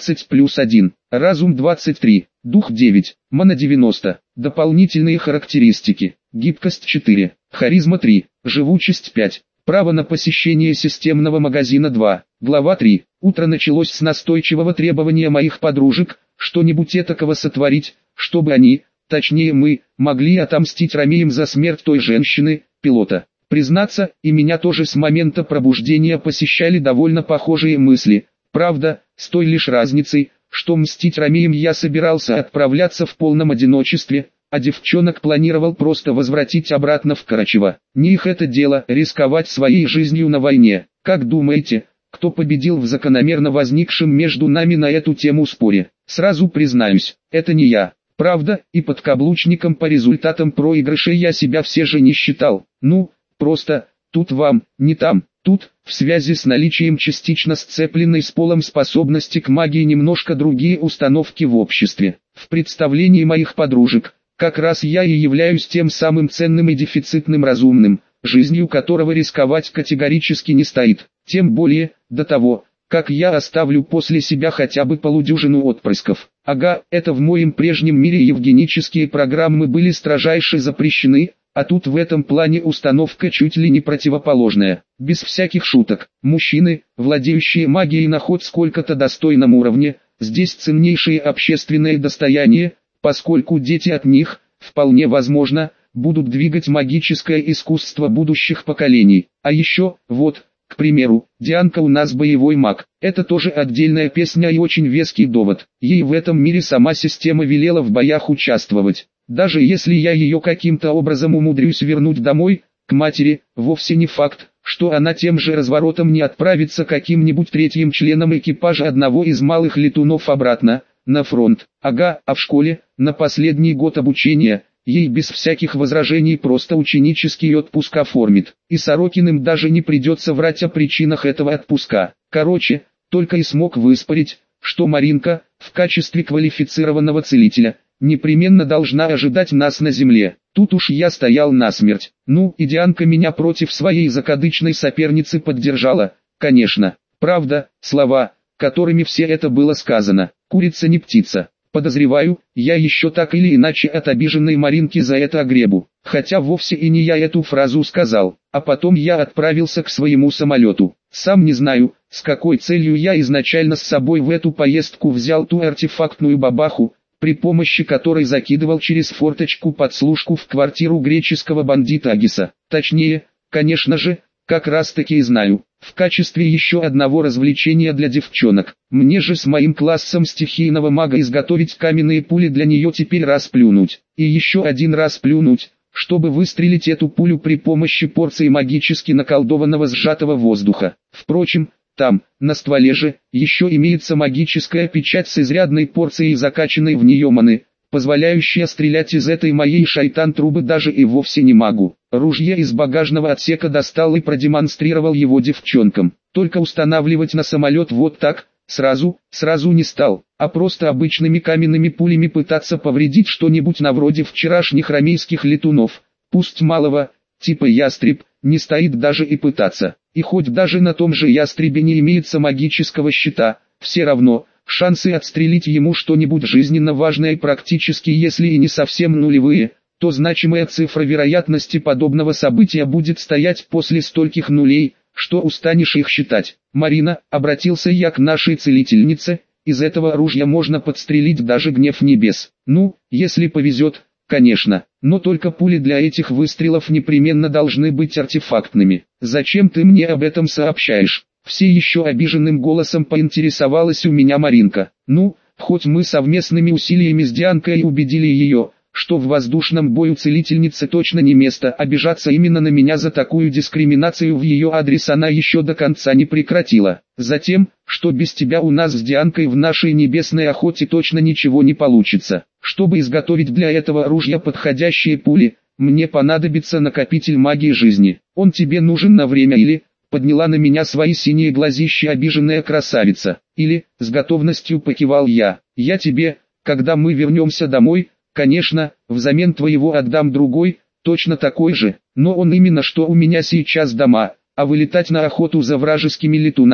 Speaker 1: 18+1, разум 23, дух 9, мана 90, дополнительные характеристики, гибкость 4, харизма 3, живучесть 5, право на посещение системного магазина 2, глава 3. Утро началось с настойчивого требования моих подружек, что-нибудь этакого сотворить, чтобы они, точнее мы, могли отомстить ромеям за смерть той женщины, пилота. Признаться, и меня тоже с момента пробуждения посещали довольно похожие мысли, правда, с той лишь разницей, что мстить ромеям я собирался отправляться в полном одиночестве, а девчонок планировал просто возвратить обратно в Карачево. Не их это дело рисковать своей жизнью на войне. Как думаете, кто победил в закономерно возникшем между нами на эту тему споре? Сразу признаюсь, это не я. Правда, и подкаблучником по результатам проигрыша я себя все же не считал. Ну, просто, тут вам, не там, тут, в связи с наличием частично сцепленной с полом способности к магии немножко другие установки в обществе. В представлении моих подружек, как раз я и являюсь тем самым ценным и дефицитным разумным, жизнью которого рисковать категорически не стоит. Тем более, до того, как я оставлю после себя хотя бы полудюжину отпрысков. Ага, это в моем прежнем мире евгенические программы были строжайше запрещены, а тут в этом плане установка чуть ли не противоположная. Без всяких шуток, мужчины, владеющие магией на хоть сколько-то достойном уровне, здесь ценнейшее общественное достояние, поскольку дети от них, вполне возможно, будут двигать магическое искусство будущих поколений. А еще, вот, к примеру, Дианка у нас боевой маг. Это тоже отдельная песня и очень веский довод. Ей в этом мире сама система велела в боях участвовать. Даже если я ее каким-то образом умудрюсь вернуть домой, к матери, вовсе не факт, что она тем же разворотом не отправится каким-нибудь третьим членом экипажа одного из малых летунов обратно, на фронт. Ага, а в школе, на последний год обучения, ей без всяких возражений просто ученический отпуск оформит. И Сорокиным даже не придется врать о причинах этого отпуска. Короче, только и смог выспорить, что Маринка, в качестве квалифицированного целителя, непременно должна ожидать нас на земле. Тут уж я стоял насмерть. Ну, и Дианка меня против своей закадычной соперницы поддержала, конечно. Правда, слова, которыми все это было сказано, курица не птица. Подозреваю, я еще так или иначе от обиженной Маринки за это огребу. Хотя вовсе и не я эту фразу сказал. А потом я отправился к своему самолету. Сам не знаю, с какой целью я изначально с собой в эту поездку взял ту артефактную бабаху, при помощи которой закидывал через форточку подслушку в квартиру греческого бандита Агиса. Точнее, конечно же, как раз таки и знаю, в качестве еще одного развлечения для девчонок. Мне же с моим классом стихийного мага изготовить каменные пули для нее теперь раз плюнуть. И еще один раз плюнуть, чтобы выстрелить эту пулю при помощи порции магически наколдованного сжатого воздуха. Впрочем, там, на стволе же, еще имеется магическая печать с изрядной порцией закачанной в нее маны, позволяющая стрелять из этой моей шайтан-трубы даже и вовсе не магу. Ружье из багажного отсека достал и продемонстрировал его девчонкам. Только устанавливать на самолет вот так, сразу не стал, а просто обычными каменными пулями пытаться повредить что-нибудь на вроде вчерашних ромейских летунов, пусть малого, типа ястреб, не стоит даже и пытаться. И хоть даже на том же ястребе не имеется магического щита, все равно, шансы отстрелить ему что-нибудь жизненно важное практически если и не совсем нулевые, то значимая цифра вероятности подобного события будет стоять после стольких нулей, что устанешь их считать. «Марина», — обратился я к нашей целительнице, — «из этого оружия можно подстрелить даже гнев небес. Ну, если повезет, конечно, но только пули для этих выстрелов непременно должны быть артефактными. Зачем ты мне об этом сообщаешь?» Все еще обиженным голосом поинтересовалась у меня Маринка. Ну, хоть мы совместными усилиями с Дианкой убедили ее, что в воздушном бою целительнице точно не место, обижаться именно на меня за такую дискриминацию в ее адрес она еще до конца не прекратила. Затем, что без тебя у нас с Дианкой в нашей небесной охоте точно ничего не получится. Чтобы изготовить для этого оружия подходящие пули, мне понадобится накопитель магии жизни. Он тебе нужен на время или... Подняла на меня свои синие глазища обиженная красавица. Или, с готовностью покивал я. Я тебе, когда мы вернемся домой, конечно, взамен твоего отдам другой, точно такой же, но он именно что у меня сейчас дома, а вылетать на охоту за вражескими летунами,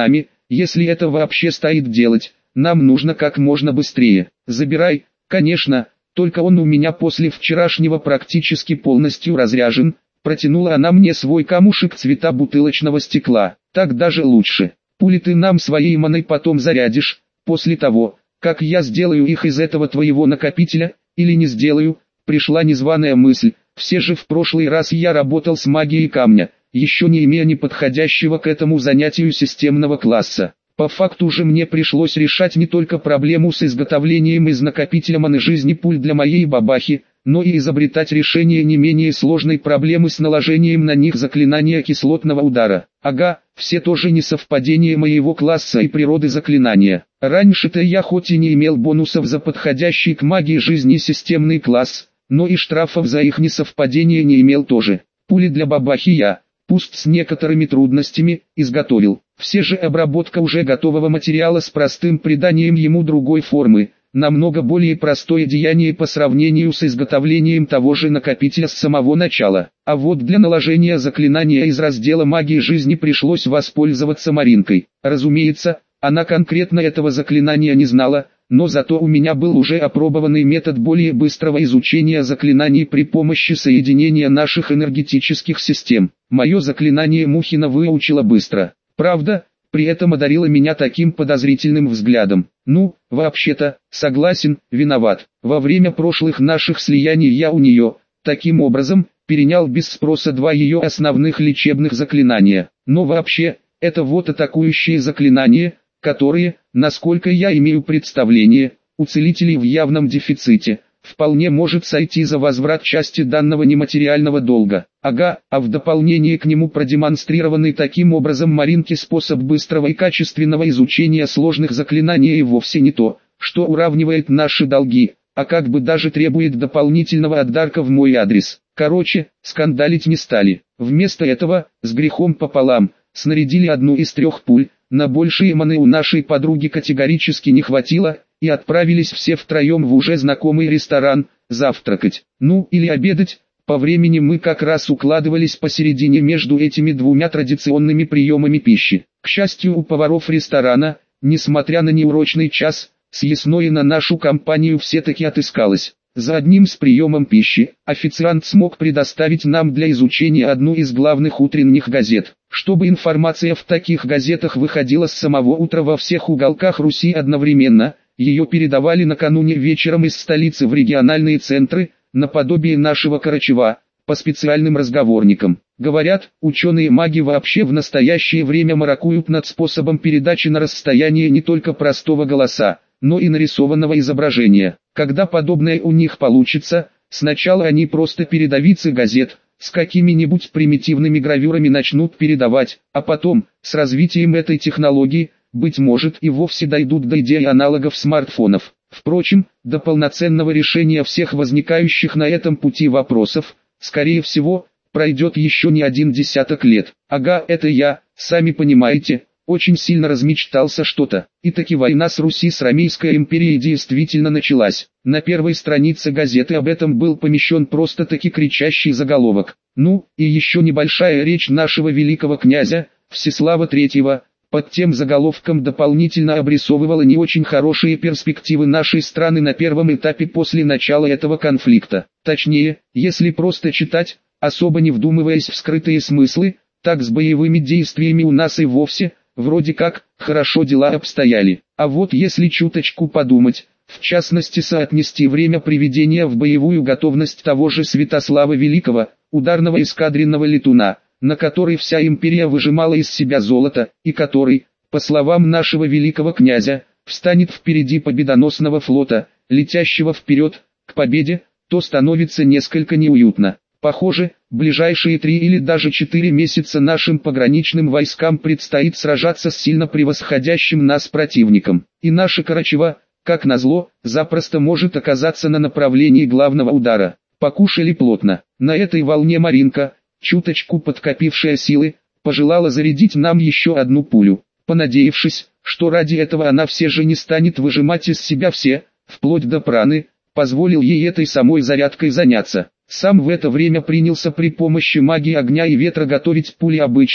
Speaker 1: если это вообще стоит делать, нам нужно как можно быстрее. Забирай, конечно, только он у меня после вчерашнего практически полностью разряжен. Протянула она мне свой камушек цвета бутылочного стекла. Так даже лучше. Пули ты нам своей маной потом зарядишь, после того, как я сделаю их из этого твоего накопителя, или не сделаю. Пришла незваная мысль, все же в прошлый раз я работал с магией камня, еще не имея неподходящего к этому занятию системного класса. По факту же мне пришлось решать не только проблему с изготовлением из накопителя маны жизни пуль для моей бабахи, но и изобретать решение не менее сложной проблемы с наложением на них заклинания кислотного удара. Ага, все тоже несовпадение моего класса и природы заклинания. Раньше-то я хоть и не имел бонусов за подходящий к магии жизни системный класс, но и штрафов за их несовпадение не имел тоже. Пули для бабахи я, пусть с некоторыми трудностями, изготовил. Все же обработка уже готового материала с простым приданием ему другой формы, намного более простое деяние по сравнению с изготовлением того же накопителя с самого начала. А вот для наложения заклинания из раздела магии жизни пришлось воспользоваться Маринкой. Разумеется, она конкретно этого заклинания не знала, но зато у меня был уже опробованный метод более быстрого изучения заклинаний при помощи соединения наших энергетических систем. Мое заклинание Мухина выучила быстро. Правда, при этом одарила меня таким подозрительным взглядом. Ну, вообще-то, согласен, виноват. Во время прошлых наших слияний я у нее, таким образом, перенял без спроса два ее основных лечебных заклинания. Но вообще, это вот атакующие заклинания, которые, насколько я имею представление, у целителей в явном дефиците, вполне может сойти за возврат части данного нематериального долга. Ага, а в дополнение к нему продемонстрированный таким образом Маринке способ быстрого и качественного изучения сложных заклинаний и вовсе не то, что уравнивает наши долги, а как бы даже требует дополнительного отдарка в мой адрес. Короче, скандалить не стали. Вместо этого, с грехом пополам, снарядили одну из 3 пуль, на большие маны у нашей подруги категорически не хватило, и отправились все втроем в уже знакомый ресторан, завтракать, ну или обедать. По времени мы как раз укладывались посередине между этими двумя традиционными приемами пищи. К счастью, у поваров ресторана, несмотря на неурочный час, съестное на нашу компанию все-таки отыскалось. За одним с приемом пищи, официант смог предоставить нам для изучения одну из главных утренних газет. Чтобы информация в таких газетах выходила с самого утра во всех уголках Руси одновременно, ее передавали накануне вечером из столицы в региональные центры, наподобие нашего Карачева, по специальным разговорникам. Говорят, ученые-маги вообще в настоящее время маракуют над способом передачи на расстояние не только простого голоса, но и нарисованного изображения. Когда подобное у них получится, сначала они просто передовицы газет, с какими-нибудь примитивными гравюрами начнут передавать, а потом, с развитием этой технологии, быть может и вовсе дойдут до идеи аналогов смартфонов. Впрочем, до полноценного решения всех возникающих на этом пути вопросов, скорее всего, пройдет еще не 1 десяток лет. Ага, это я, сами понимаете, очень сильно размечтался что-то. И таки война с Руси с Ромейской империей действительно началась. На первой странице газеты об этом был помещен просто-таки кричащий заголовок. Ну, и еще небольшая речь нашего великого князя, Всеслава III, под тем заголовком дополнительно обрисовывала не очень хорошие перспективы нашей страны на первом этапе после начала этого конфликта. Точнее, если просто читать, особо не вдумываясь в скрытые смыслы, так с боевыми действиями у нас и вовсе, вроде как, хорошо дела обстояли. А вот если чуточку подумать, в частности соотнести время приведения в боевую готовность того же Святослава Великого, ударного эскадренного летуна, на который вся империя выжимала из себя золото, и который, по словам нашего великого князя, встанет впереди победоносного флота, летящего вперед, к победе, то становится несколько неуютно. Похоже, ближайшие 3 или даже 4 месяца нашим пограничным войскам предстоит сражаться с сильно превосходящим нас противником. И наша Карачева, как назло, запросто может оказаться на направлении главного удара. Покушали плотно. На этой волне Маринка, чуточку подкопившая силы, пожелала зарядить нам еще одну пулю, понадеявшись, что ради этого она все же не станет выжимать из себя все, вплоть до праны, позволил ей этой самой зарядкой заняться. Сам в это время принялся при помощи магии огня и ветра готовить пули обычные,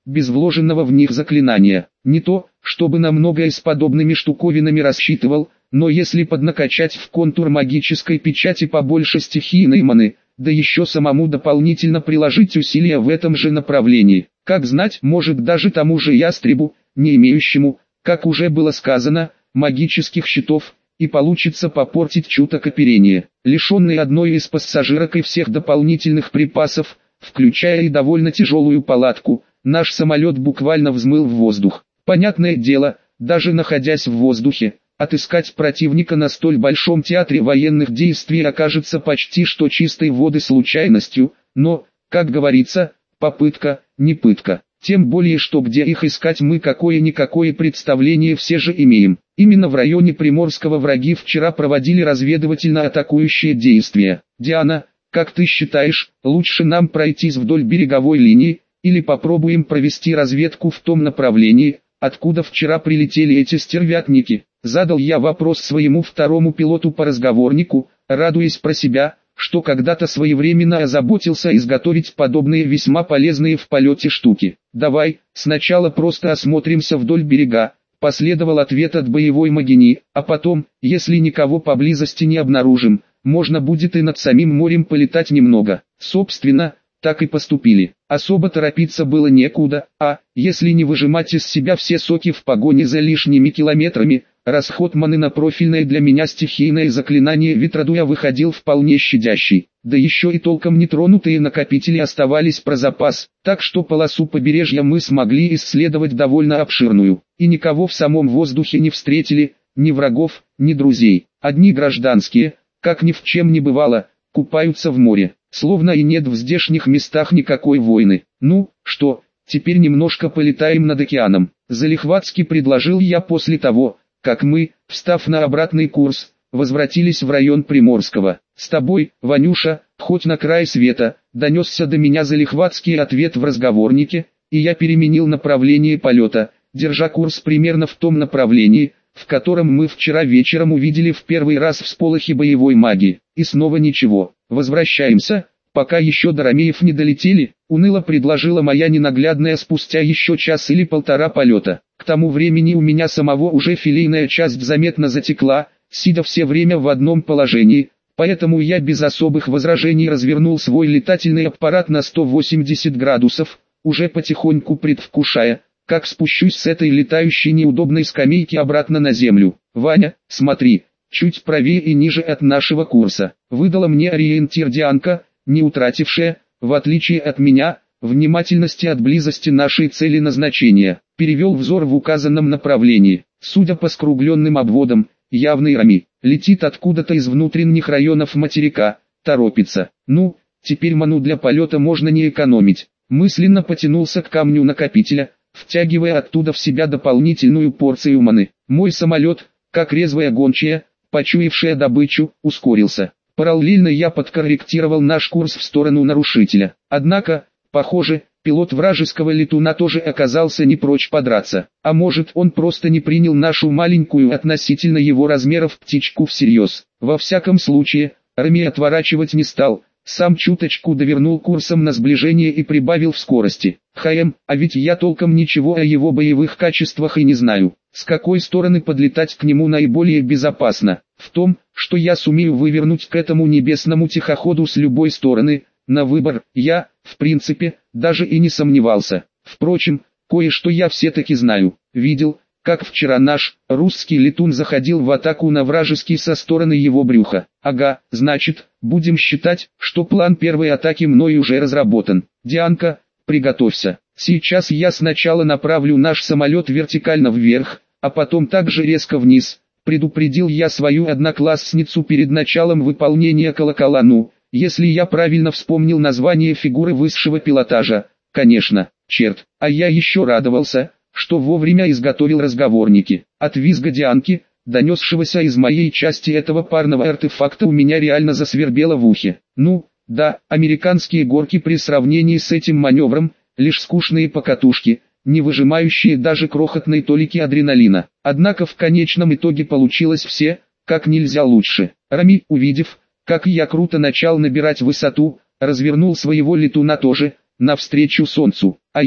Speaker 1: без вложенного в них заклинания. Не то, чтобы на многое с подобными штуковинами рассчитывал, но если поднакачать в контур магической печати побольше стихийной маны, да еще самому дополнительно приложить усилия в этом же направлении, как знать, может даже тому же ястребу, не имеющему, как уже было сказано, магических щитов, и получится попортить чуток оперение. Лишенный одной из пассажирок и всех дополнительных припасов, включая и довольно тяжелую палатку, наш самолет буквально взмыл в воздух. Понятное дело, даже находясь в воздухе, отыскать противника на столь большом театре военных действий окажется почти что чистой воды случайностью, но, как говорится, попытка, не пытка. Тем более, что где их искать мы какое-никакое представление все же имеем. Именно в районе Приморского враги вчера проводили разведывательно-атакующие действия. Диана, как ты считаешь, лучше нам пройтись вдоль береговой линии, или попробуем провести разведку в том направлении, откуда вчера прилетели эти стервятники? Задал я вопрос своему второму пилоту по разговорнику, радуясь про себя, что когда-то своевременно озаботился изготовить подобные весьма полезные в полете штуки. «Давай, сначала просто осмотримся вдоль берега», последовал ответ от боевой Магини, а потом, если никого поблизости не обнаружим, можно будет и над самим морем полетать немного. Собственно, так и поступили. Особо торопиться было некуда, а, если не выжимать из себя все соки в погоне за лишними километрами, расход маны на профильное для меня стихийное заклинание ветродуя выходил вполне щадящий. Да еще и толком нетронутые накопители оставались про запас, так что полосу побережья мы смогли исследовать довольно обширную. И никого в самом воздухе не встретили, ни врагов, ни друзей. Одни гражданские, как ни в чем не бывало, купаются в море. Словно и нет в здешних местах никакой войны. Ну, что, теперь немножко полетаем над океаном. Залихватски предложил я после того, как мы, встав на обратный курс, возвратились в район Приморского. «С тобой, Ванюша, хоть на край света», донесся до меня залихватский ответ в разговорнике, и я переменил направление полета, держа курс примерно в том направлении, в котором мы вчера вечером увидели в первый раз всполохи боевой магии. И снова ничего. «Возвращаемся, пока еще до Ромеев не долетели», уныло предложила моя ненаглядная спустя еще час или полтора полета. К тому времени у меня самого уже филейная часть заметно затекла, сидя все время в одном положении, поэтому я без особых возражений развернул свой летательный аппарат на 180 градусов, уже потихоньку предвкушая, как спущусь с этой летающей неудобной скамейки обратно на землю. «Ваня, смотри, чуть правее и ниже от нашего курса», выдала мне ориентир Дианка, не утратившая, в отличие от меня, внимательности от близости нашей цели назначения. Перевел взор в указанном направлении. Судя по скругленным обводам, явный Рами, летит откуда-то из внутренних районов материка, торопится. Ну, теперь ману для полета можно не экономить. Мысленно потянулся к камню накопителя, втягивая оттуда в себя дополнительную порцию маны. Мой самолет, как резвая гончая, почуявшая добычу, ускорился. Параллельно я подкорректировал наш курс в сторону нарушителя. Однако, похоже, пилот вражеского летуна тоже оказался не прочь подраться. А может, он просто не принял нашу маленькую относительно его размеров птичку всерьез. Во всяком случае, Рами отворачивать не стал, сам чуточку довернул курсом на сближение и прибавил в скорости. А ведь я толком ничего о его боевых качествах и не знаю. С какой стороны подлетать к нему наиболее безопасно? В том, что я сумею вывернуть к этому небесному тихоходу с любой стороны, на выбор, я, в принципе, даже и не сомневался. Впрочем, кое-что я все-таки знаю. Видел, как вчера наш, русский летун заходил в атаку на вражеский со стороны его брюха. Ага, значит, будем считать, что план первой атаки мной уже разработан. Дианка, приготовься. Сейчас я сначала направлю наш самолет вертикально вверх, а потом также резко вниз. Предупредил я свою одноклассницу перед началом выполнения колокола. Ну, если я правильно вспомнил название фигуры высшего пилотажа, конечно, черт, а я еще радовался, что вовремя изготовил разговорники. От визга Дианки, донесшегося из моей части этого парного артефакта, у меня реально засвербело в ухе. Ну, да, американские горки при сравнении с этим маневром, лишь скучные покатушки, не выжимающие даже крохотной толики адреналина. Однако в конечном итоге получилось все, как нельзя лучше. Рами, увидев, как я круто начал набирать высоту, развернул своего летуна тоже, навстречу солнцу, а я,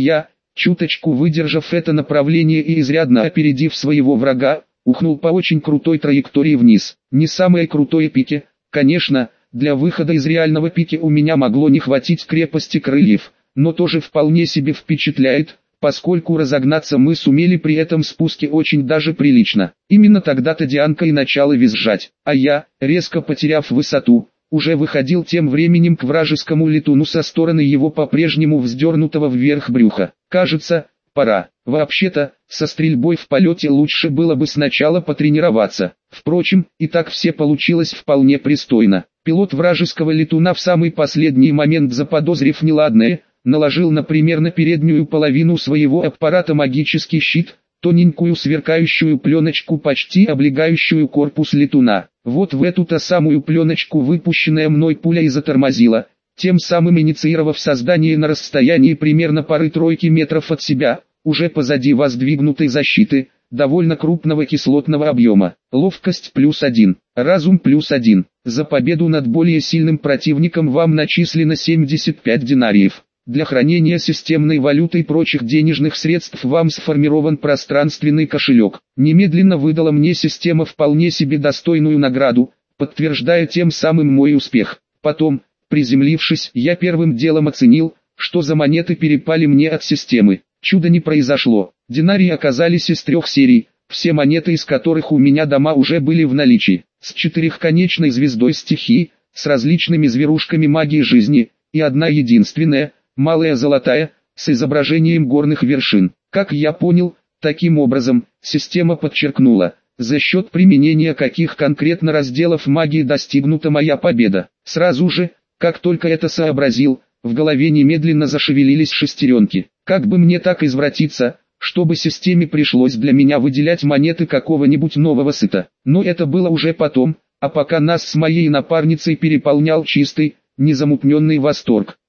Speaker 1: чуточку выдержав это направление и изрядно опередив своего врага, ухнул по очень крутой траектории вниз. Не самой крутой пике, конечно, для выхода из реального пики у меня могло не хватить крепости крыльев, но тоже вполне себе впечатляет, поскольку разогнаться мы сумели при этом спуске очень даже прилично. Именно тогда-то Дианка и начала визжать, а я, резко потеряв высоту, уже выходил тем временем к вражескому летуну со стороны его по-прежнему вздернутого вверх брюха. Кажется, пора. Вообще-то, со стрельбой в полете лучше было бы сначала потренироваться. Впрочем, и так все получилось вполне пристойно. Пилот вражеского летуна в самый последний момент, заподозрив неладное, наложил, например, на переднюю половину своего аппарата магический щит, тоненькую сверкающую пленочку, почти облегающую корпус летуна. Вот в эту-то самую пленочку выпущенная мной пуля и затормозила, тем самым инициировав создание на расстоянии примерно пары-тройки метров от себя, уже позади воздвигнутой защиты, довольно крупного кислотного объема. Ловкость +1, разум +1. За победу над более сильным противником вам начислено 75 динариев. Для хранения системной валюты и прочих денежных средств вам сформирован пространственный кошелек. Немедленно выдала мне система вполне себе достойную награду, подтверждая тем самым мой успех. Потом, приземлившись, я первым делом оценил, что за монеты перепали мне от системы. Чудо не произошло. Динарии оказались из 3 серий, все монеты из которых у меня дома уже были в наличии. С 4-конечной звездой стихии, с различными зверушками магии жизни, и одна единственная, малая золотая, с изображением горных вершин. Как я понял, таким образом, система подчеркнула, за счет применения каких конкретно разделов магии достигнута моя победа. Сразу же, как только это сообразил, в голове немедленно зашевелились шестеренки. Как бы мне так извратиться, чтобы системе пришлось для меня выделять монеты какого-нибудь нового сыта. Но это было уже потом, а пока нас с моей напарницей переполнял чистый, незамутненный восторг.